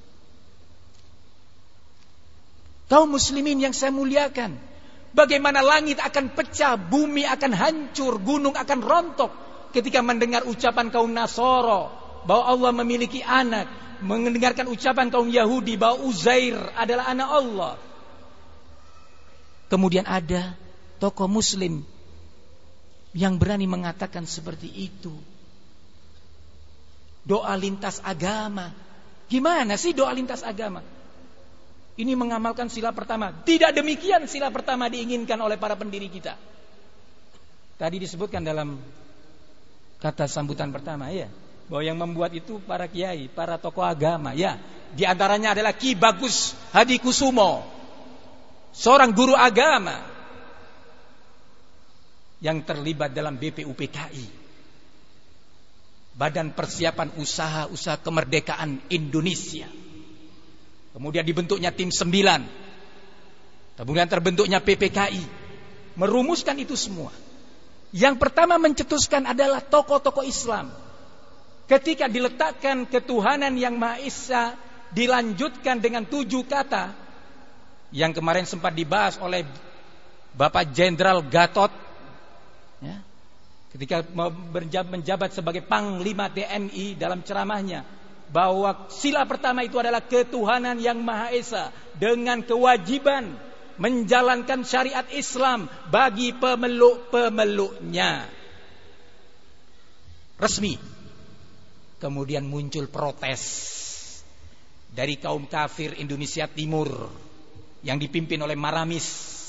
Kaum muslimin yang saya muliakan, bagaimana langit akan pecah, bumi akan hancur, gunung akan rontok ketika mendengar ucapan kaum Nasara bahwa Allah memiliki anak, mendengarkan ucapan kaum Yahudi bahwa Uzair adalah anak Allah. Kemudian ada tokoh muslim yang berani mengatakan seperti itu. Doa lintas agama. Gimana sih doa lintas agama? Ini mengamalkan sila pertama. Tidak demikian sila pertama diinginkan oleh para pendiri kita. Tadi disebutkan dalam kata sambutan pertama, ya, bahwa yang membuat itu para kiai, para tokoh agama, ya. Di antaranya adalah Ki Bagus Hadikusumo, seorang guru agama yang terlibat dalam B P U P K I, Badan Persiapan Usaha-Usaha Kemerdekaan Indonesia. Kemudian dibentuknya tim sembilan. Kemudian terbentuknya P P K I. Merumuskan itu semua. Yang pertama mencetuskan adalah tokoh-tokoh Islam. Ketika diletakkan ketuhanan yang Maha Esa, dilanjutkan dengan tujuh kata yang kemarin sempat dibahas oleh Bapak Jenderal Gatot, ya, ketika menjabat sebagai Panglima T N I dalam ceramahnya, bahwa sila pertama itu adalah ketuhanan yang Maha Esa dengan kewajiban menjalankan syariat Islam bagi pemeluk-pemeluknya. Resmi. Kemudian muncul protes dari kaum kafir Indonesia Timur yang dipimpin oleh Maramis.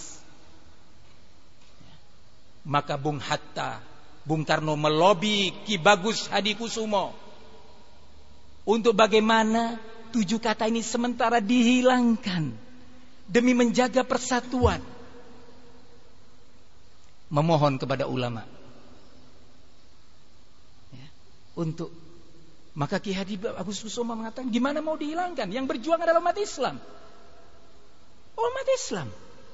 Maka Bung Hatta, Bung Karno melobi Ki Bagus Hadikusumo untuk bagaimana tujuh kata ini sementara dihilangkan demi menjaga persatuan. Memohon kepada ulama, ya, untuk maka Ki Hadikusumo mengatakan, gimana mau dihilangkan? Yang berjuang adalah umat Islam. Umat Islam.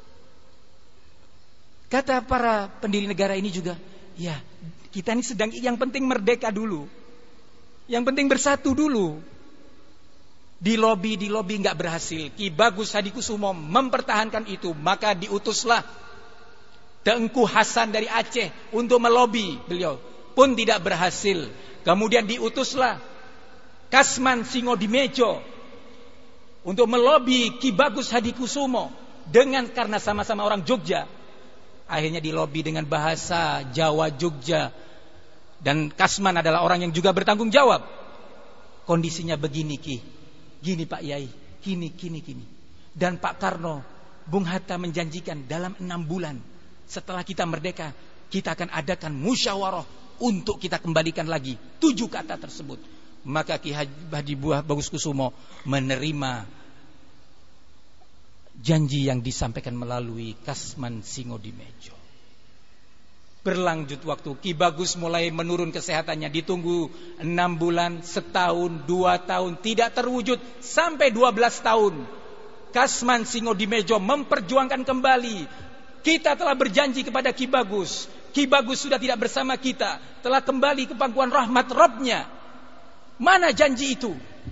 Kata para pendiri negara ini juga, ya, kita ini sedang, yang penting merdeka dulu. Yang penting bersatu dulu. Di lobi, di lobi nggak berhasil. Ki Bagus Hadikusumo mempertahankan itu, maka diutuslah Tengku Hasan dari Aceh untuk melobi, beliau pun tidak berhasil. Kemudian diutuslah Kasman Singodimejo untuk melobi Ki Bagus Hadikusumo dengan, karena sama-sama orang Jogja, akhirnya dilobi dengan bahasa Jawa Jogja. Dan Kasman adalah orang yang juga bertanggung jawab. kondisinya begini Ki, gini Pak Yai, gini, gini, gini. Dan Pak Karno, Bung Hatta menjanjikan dalam enam bulan setelah kita merdeka, kita akan adakan musyawarah untuk kita kembalikan lagi tujuh kata tersebut. Maka Ki Haji Bagus Kusumo menerima janji yang disampaikan melalui Kasman Singodimejo. Berlanjut waktu, Ki Bagus mulai menurun kesehatannya, ditunggu enam bulan, setahun, dua tahun, tidak terwujud sampai dua belas tahun. Kasman Singodimejo memperjuangkan kembali. Kita telah berjanji kepada Ki Bagus. Ki Bagus sudah tidak bersama kita, telah kembali ke pangkuan rahmat Rabbnya. Mana janji itu?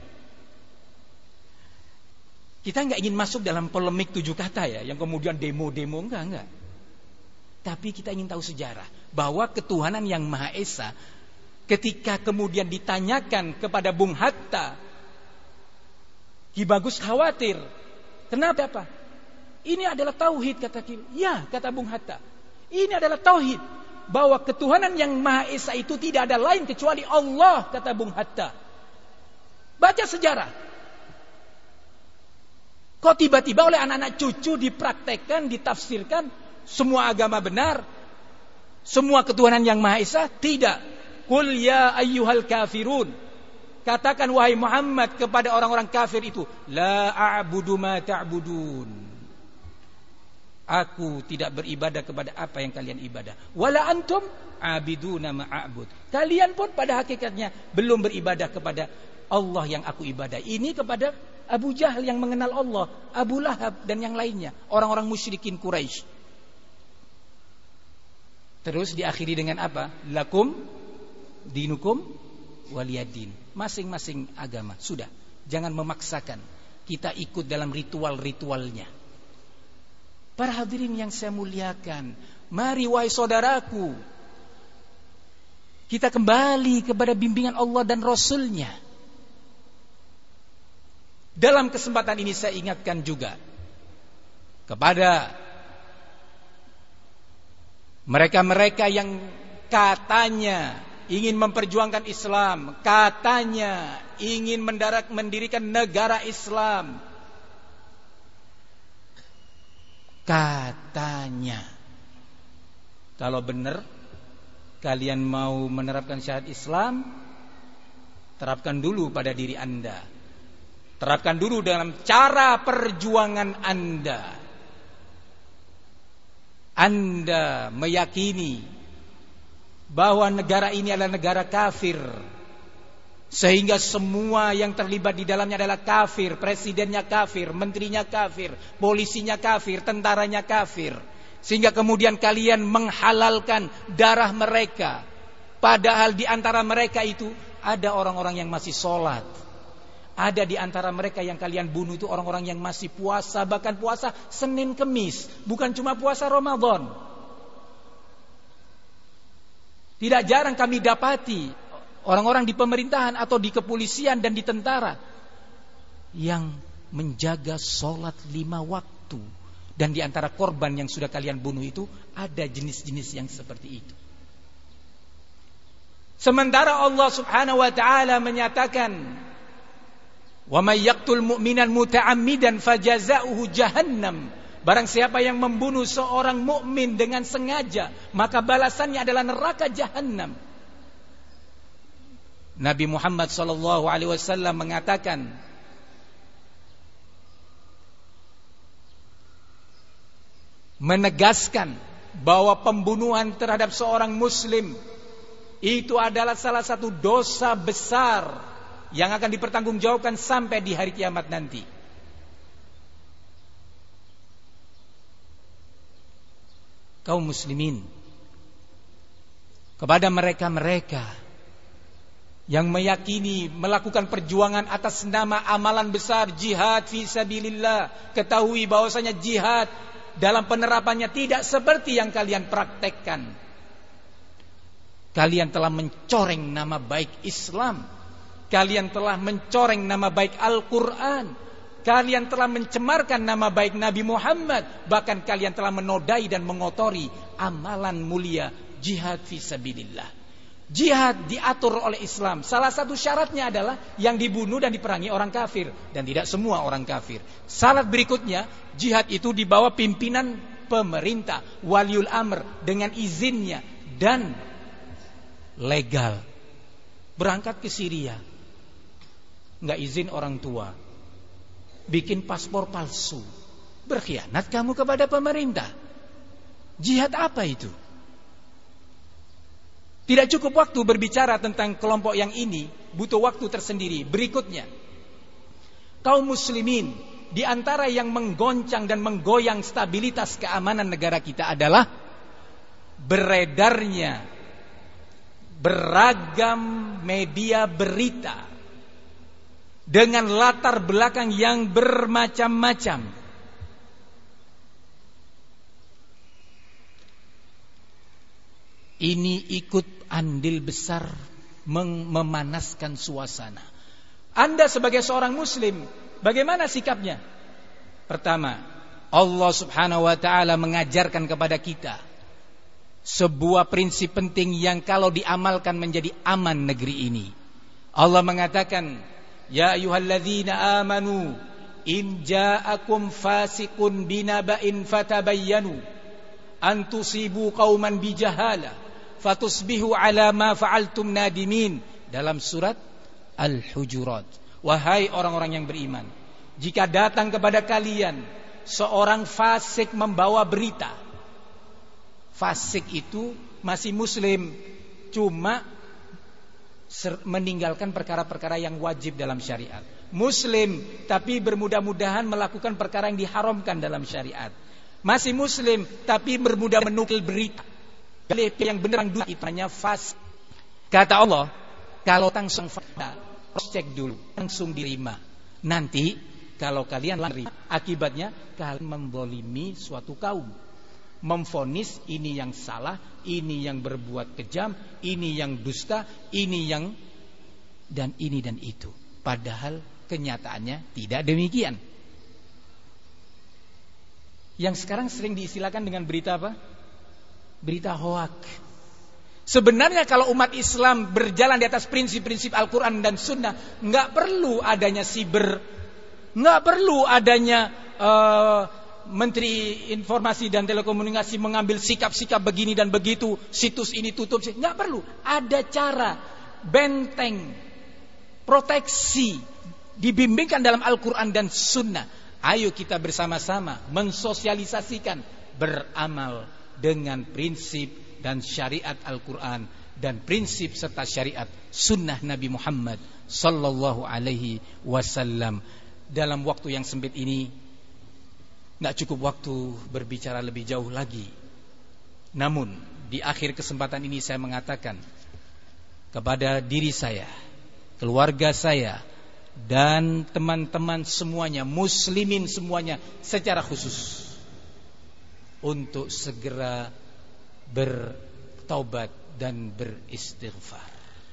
Kita nggak ingin masuk dalam polemik tujuh kata ya, yang kemudian demo-demo, enggak, enggak. Tapi kita ingin tahu sejarah bahwa ketuhanan yang Maha Esa, ketika kemudian ditanyakan kepada Bung Hatta, Ki Bagus khawatir. Kenapa? Apa? Ini adalah tauhid, kata Ki. Ya, kata Bung Hatta. Ini adalah tauhid, bahwa ketuhanan yang Maha Esa itu tidak ada lain kecuali Allah, kata Bung Hatta. Baca sejarah. Kok tiba-tiba oleh anak-anak cucu dipraktekkan, ditafsirkan semua agama benar, semua ketuhanan yang Maha Esa? Tidak. Qul ya ayyuhal kafirun, katakan wahai Muhammad kepada orang-orang kafir itu, la a'budu ma ta'budun, aku tidak beribadah kepada apa yang kalian ibadah. Wala antum abiduna ma a'bud, kalian pun pada hakikatnya belum beribadah kepada Allah yang aku ibadah. Ini kepada Abu Jahal yang mengenal Allah, Abu Lahab dan yang lainnya, orang-orang musyrikin Quraisy. Terus diakhiri dengan apa? Lakum dinukum waliyadin. Masing-masing agama. Sudah, jangan memaksakan. Kita ikut dalam ritual-ritualnya. Para hadirin yang saya muliakan, mari wahai saudaraku, kita kembali kepada bimbingan Allah dan Rasulnya. Dalam kesempatan ini saya ingatkan juga kepada mereka-mereka yang katanya ingin memperjuangkan Islam, katanya ingin mendarat, mendirikan negara Islam, katanya kalau benar kalian mau menerapkan syariat Islam, terapkan dulu pada diri Anda. Terapkan dulu dalam cara perjuangan Anda. Anda meyakini bahwa negara ini adalah negara kafir, sehingga semua yang terlibat di dalamnya adalah kafir. Presidennya kafir, menterinya kafir, polisinya kafir, tentaranya kafir. Sehingga kemudian kalian menghalalkan darah mereka, padahal di antara mereka itu ada orang-orang yang masih sholat. Ada di antara mereka yang kalian bunuh itu orang-orang yang masih puasa, bahkan puasa Senin Kemis, bukan cuma puasa Ramadan. Tidak jarang kami dapati orang-orang di pemerintahan atau di kepolisian dan di tentara yang menjaga sholat lima waktu. Dan di antara korban yang sudah kalian bunuh itu ada jenis-jenis yang seperti itu. Sementara Allah Subhanahu wa ta'ala menyatakan, wa may yaqtul mu'minan muta'ammidan fajaza'uhu jahannam. Barang siapa yang membunuh seorang mukmin dengan sengaja, maka balasannya adalah neraka jahannam. Nabi Muhammad sallallahu alaihi wasallam mengatakan, menegaskan bahwa pembunuhan terhadap seorang muslim itu adalah salah satu dosa besar yang akan dipertanggungjawabkan sampai di hari kiamat nanti. Kaum muslimin, kepada mereka-mereka yang meyakini melakukan perjuangan atas nama amalan besar jihad fi sabilillah, ketahui bahwasanya jihad dalam penerapannya tidak seperti yang kalian praktekkan. Kalian telah mencoreng nama baik Islam. Kalian telah mencoreng nama baik Al-Quran. Kalian telah mencemarkan nama baik Nabi Muhammad. Bahkan kalian telah menodai dan mengotori amalan mulia jihad fi sabilillah. Jihad diatur oleh Islam. Salah satu syaratnya adalah yang dibunuh dan diperangi orang kafir, dan tidak semua orang kafir. Syarat berikutnya, jihad itu di bawah pimpinan pemerintah, waliul amr, dengan izinnya dan legal. Berangkat ke Syria, nggak izin orang tua, bikin paspor palsu, berkhianat kamu kepada pemerintah. Jihad apa itu? Tidak cukup waktu berbicara tentang kelompok yang ini, butuh waktu tersendiri. Berikutnya, kaum muslimin, di antara yang menggoncang dan menggoyang stabilitas keamanan negara kita adalah beredarnya beragam media berita dengan latar belakang yang bermacam-macam. Ini ikut andil besar memanaskan suasana. Anda sebagai seorang muslim, bagaimana sikapnya? Pertama, Allah Subhanahu wa ta'ala mengajarkan kepada kita sebuah prinsip penting yang kalau diamalkan menjadi aman negeri ini. Allah mengatakan, ya ayyuhalladzina amanu in ja'akum fasiqun binaba'in fatabayyanu an tusibu qauman bijahalah fatusbihu ala ma fa'altum nadimin. Dalam surat Al-Hujurat. Wahai orang-orang yang beriman, jika datang kepada kalian seorang fasik membawa berita. Fasik itu masih muslim, cuma meninggalkan perkara-perkara yang wajib dalam syariat. Muslim tapi bermudah-mudahan melakukan perkara yang diharamkan dalam syariat. Masih muslim tapi bermudah menukil berita yang benar yang itu namanya fasik. Kata Allah, kalau langsung fakta, cek dulu, langsung diterima. Nanti kalau kalian lari, akibatnya kalian membolimi suatu kaum, memvonis ini yang salah, ini yang berbuat kejam, ini yang dusta, ini yang dan ini dan itu. Padahal kenyataannya tidak demikian. Yang sekarang sering diistilahkan dengan berita apa? Berita hoak. Sebenarnya kalau umat Islam berjalan di atas prinsip-prinsip Al-Quran dan Sunnah, nggak perlu adanya siber, nggak perlu adanya uh, Menteri Informasi dan Telekomunikasi mengambil sikap-sikap begini dan begitu, situs ini tutup, nggak perlu. Ada cara, benteng, proteksi, dibimbingkan dalam Al-Quran dan Sunnah. Ayo kita bersama-sama mensosialisasikan, beramal dengan prinsip dan syariat Al-Quran dan prinsip serta syariat Sunnah Nabi Muhammad sallallahu alaihi wasallam. Dalam waktu yang sempit ini nggak cukup waktu berbicara lebih jauh lagi. Namun di akhir kesempatan ini saya mengatakan kepada diri saya, keluarga saya, dan teman-teman semuanya, muslimin semuanya secara khusus, untuk segera bertaubat dan beristighfar.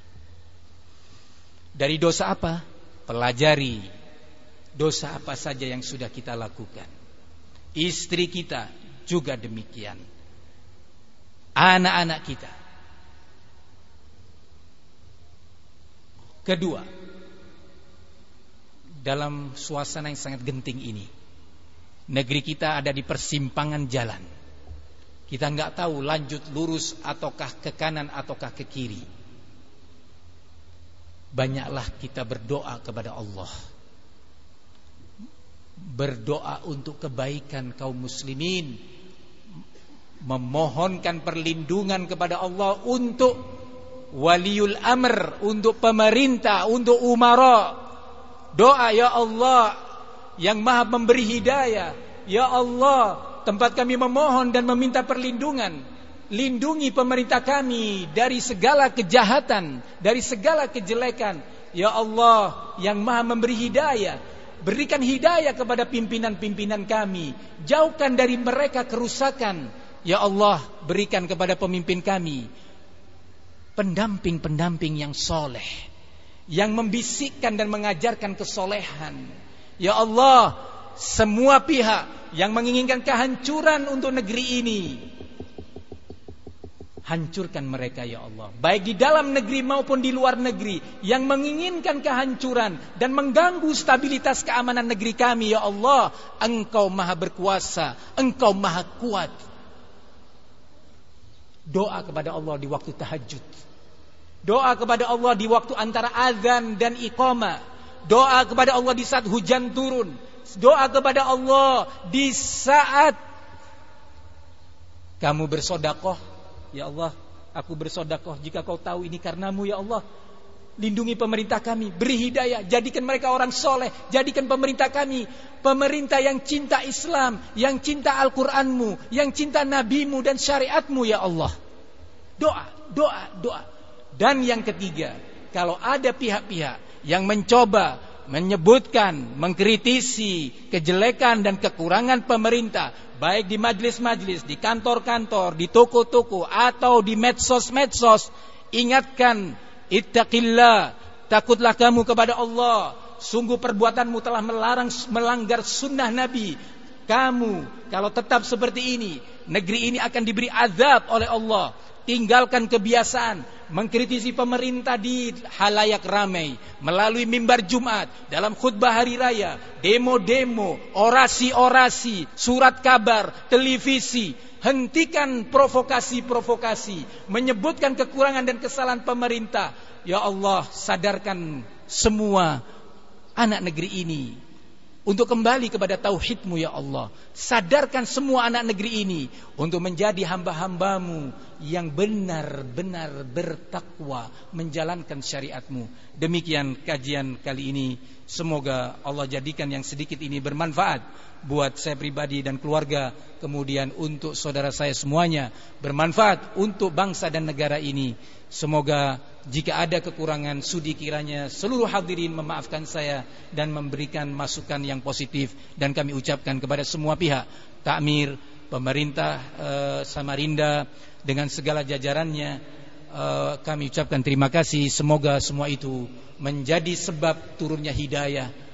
Dari dosa apa? Pelajari dosa apa saja yang sudah kita lakukan. Istri kita juga demikian, anak-anak kita. Kedua, dalam suasana yang sangat genting ini, negeri kita ada di persimpangan jalan. Kita nggak tahu lanjut lurus ataukah ke kanan ataukah ke kiri. Banyaklah kita berdoa kepada Allah, berdoa untuk kebaikan kaum muslimin, memohonkan perlindungan kepada Allah untuk waliul amr, untuk pemerintah, untuk umara. Doa, ya Allah yang maha memberi hidayah, ya Allah, tempat kami memohon dan meminta perlindungan, lindungi pemerintah kami dari segala kejahatan, dari segala kejelekan. Ya Allah yang maha memberi hidayah, berikan hidayah kepada pimpinan-pimpinan kami, jauhkan dari mereka kerusakan. Ya Allah, berikan kepada pemimpin kami pendamping-pendamping yang soleh, yang membisikkan dan mengajarkan kesolehan. Ya Allah, semua pihak yang menginginkan kehancuran untuk negeri ini, Hancurkan mereka ya Allah, baik di dalam negeri maupun di luar negeri, yang menginginkan kehancuran dan mengganggu stabilitas keamanan negeri kami ya Allah. Engkau maha berkuasa, Engkau maha kuat. Doa kepada Allah di waktu tahajud, doa kepada Allah di waktu antara azan dan iqamah, doa kepada Allah di saat hujan turun, doa kepada Allah di saat kamu bersedekah. Ya Allah, aku bersedekah jika kau tahu ini karenamu ya Allah. Lindungi pemerintah kami, beri hidayah, jadikan mereka orang soleh, jadikan pemerintah kami pemerintah yang cinta Islam, yang cinta Al-Quranmu, yang cinta Nabimu dan syariatmu ya Allah. Doa, doa, doa. Dan yang ketiga, kalau ada pihak-pihak yang mencoba menyebutkan, mengkritisi kejelekan dan kekurangan pemerintah, baik di majlis-majlis, di kantor-kantor, di toko-toko, atau di medsos-medsos, ingatkan, ittaqillah, takutlah kamu kepada Allah. Sungguh perbuatanmu telah melarang, melanggar sunnah Nabi. Kamu kalau tetap seperti ini, negeri ini akan diberi azab oleh Allah. Tinggalkan kebiasaan mengkritisi pemerintah di halayak ramai, melalui mimbar Jumat, dalam khutbah hari raya, demo-demo, orasi-orasi, surat kabar, televisi. Hentikan provokasi-provokasi, menyebutkan kekurangan dan kesalahan pemerintah. Ya Allah, sadarkan semua anak negeri ini untuk kembali kepada tauhid-Mu ya Allah. Sadarkan semua anak negeri ini untuk menjadi hamba-hambamu yang benar-benar bertakwa, menjalankan syariat-Mu. Demikian kajian kali ini. Semoga Allah jadikan yang sedikit ini bermanfaat buat saya pribadi dan keluarga, kemudian untuk saudara saya semuanya, bermanfaat untuk bangsa dan negara ini. Semoga jika ada kekurangan, sudi kiranya seluruh hadirin memaafkan saya dan memberikan masukan yang positif. Dan kami ucapkan kepada semua pihak, takmir, pemerintah eh, Samarinda dengan segala jajarannya, eh, kami ucapkan terima kasih. Semoga semua itu menjadi sebab turunnya hidayah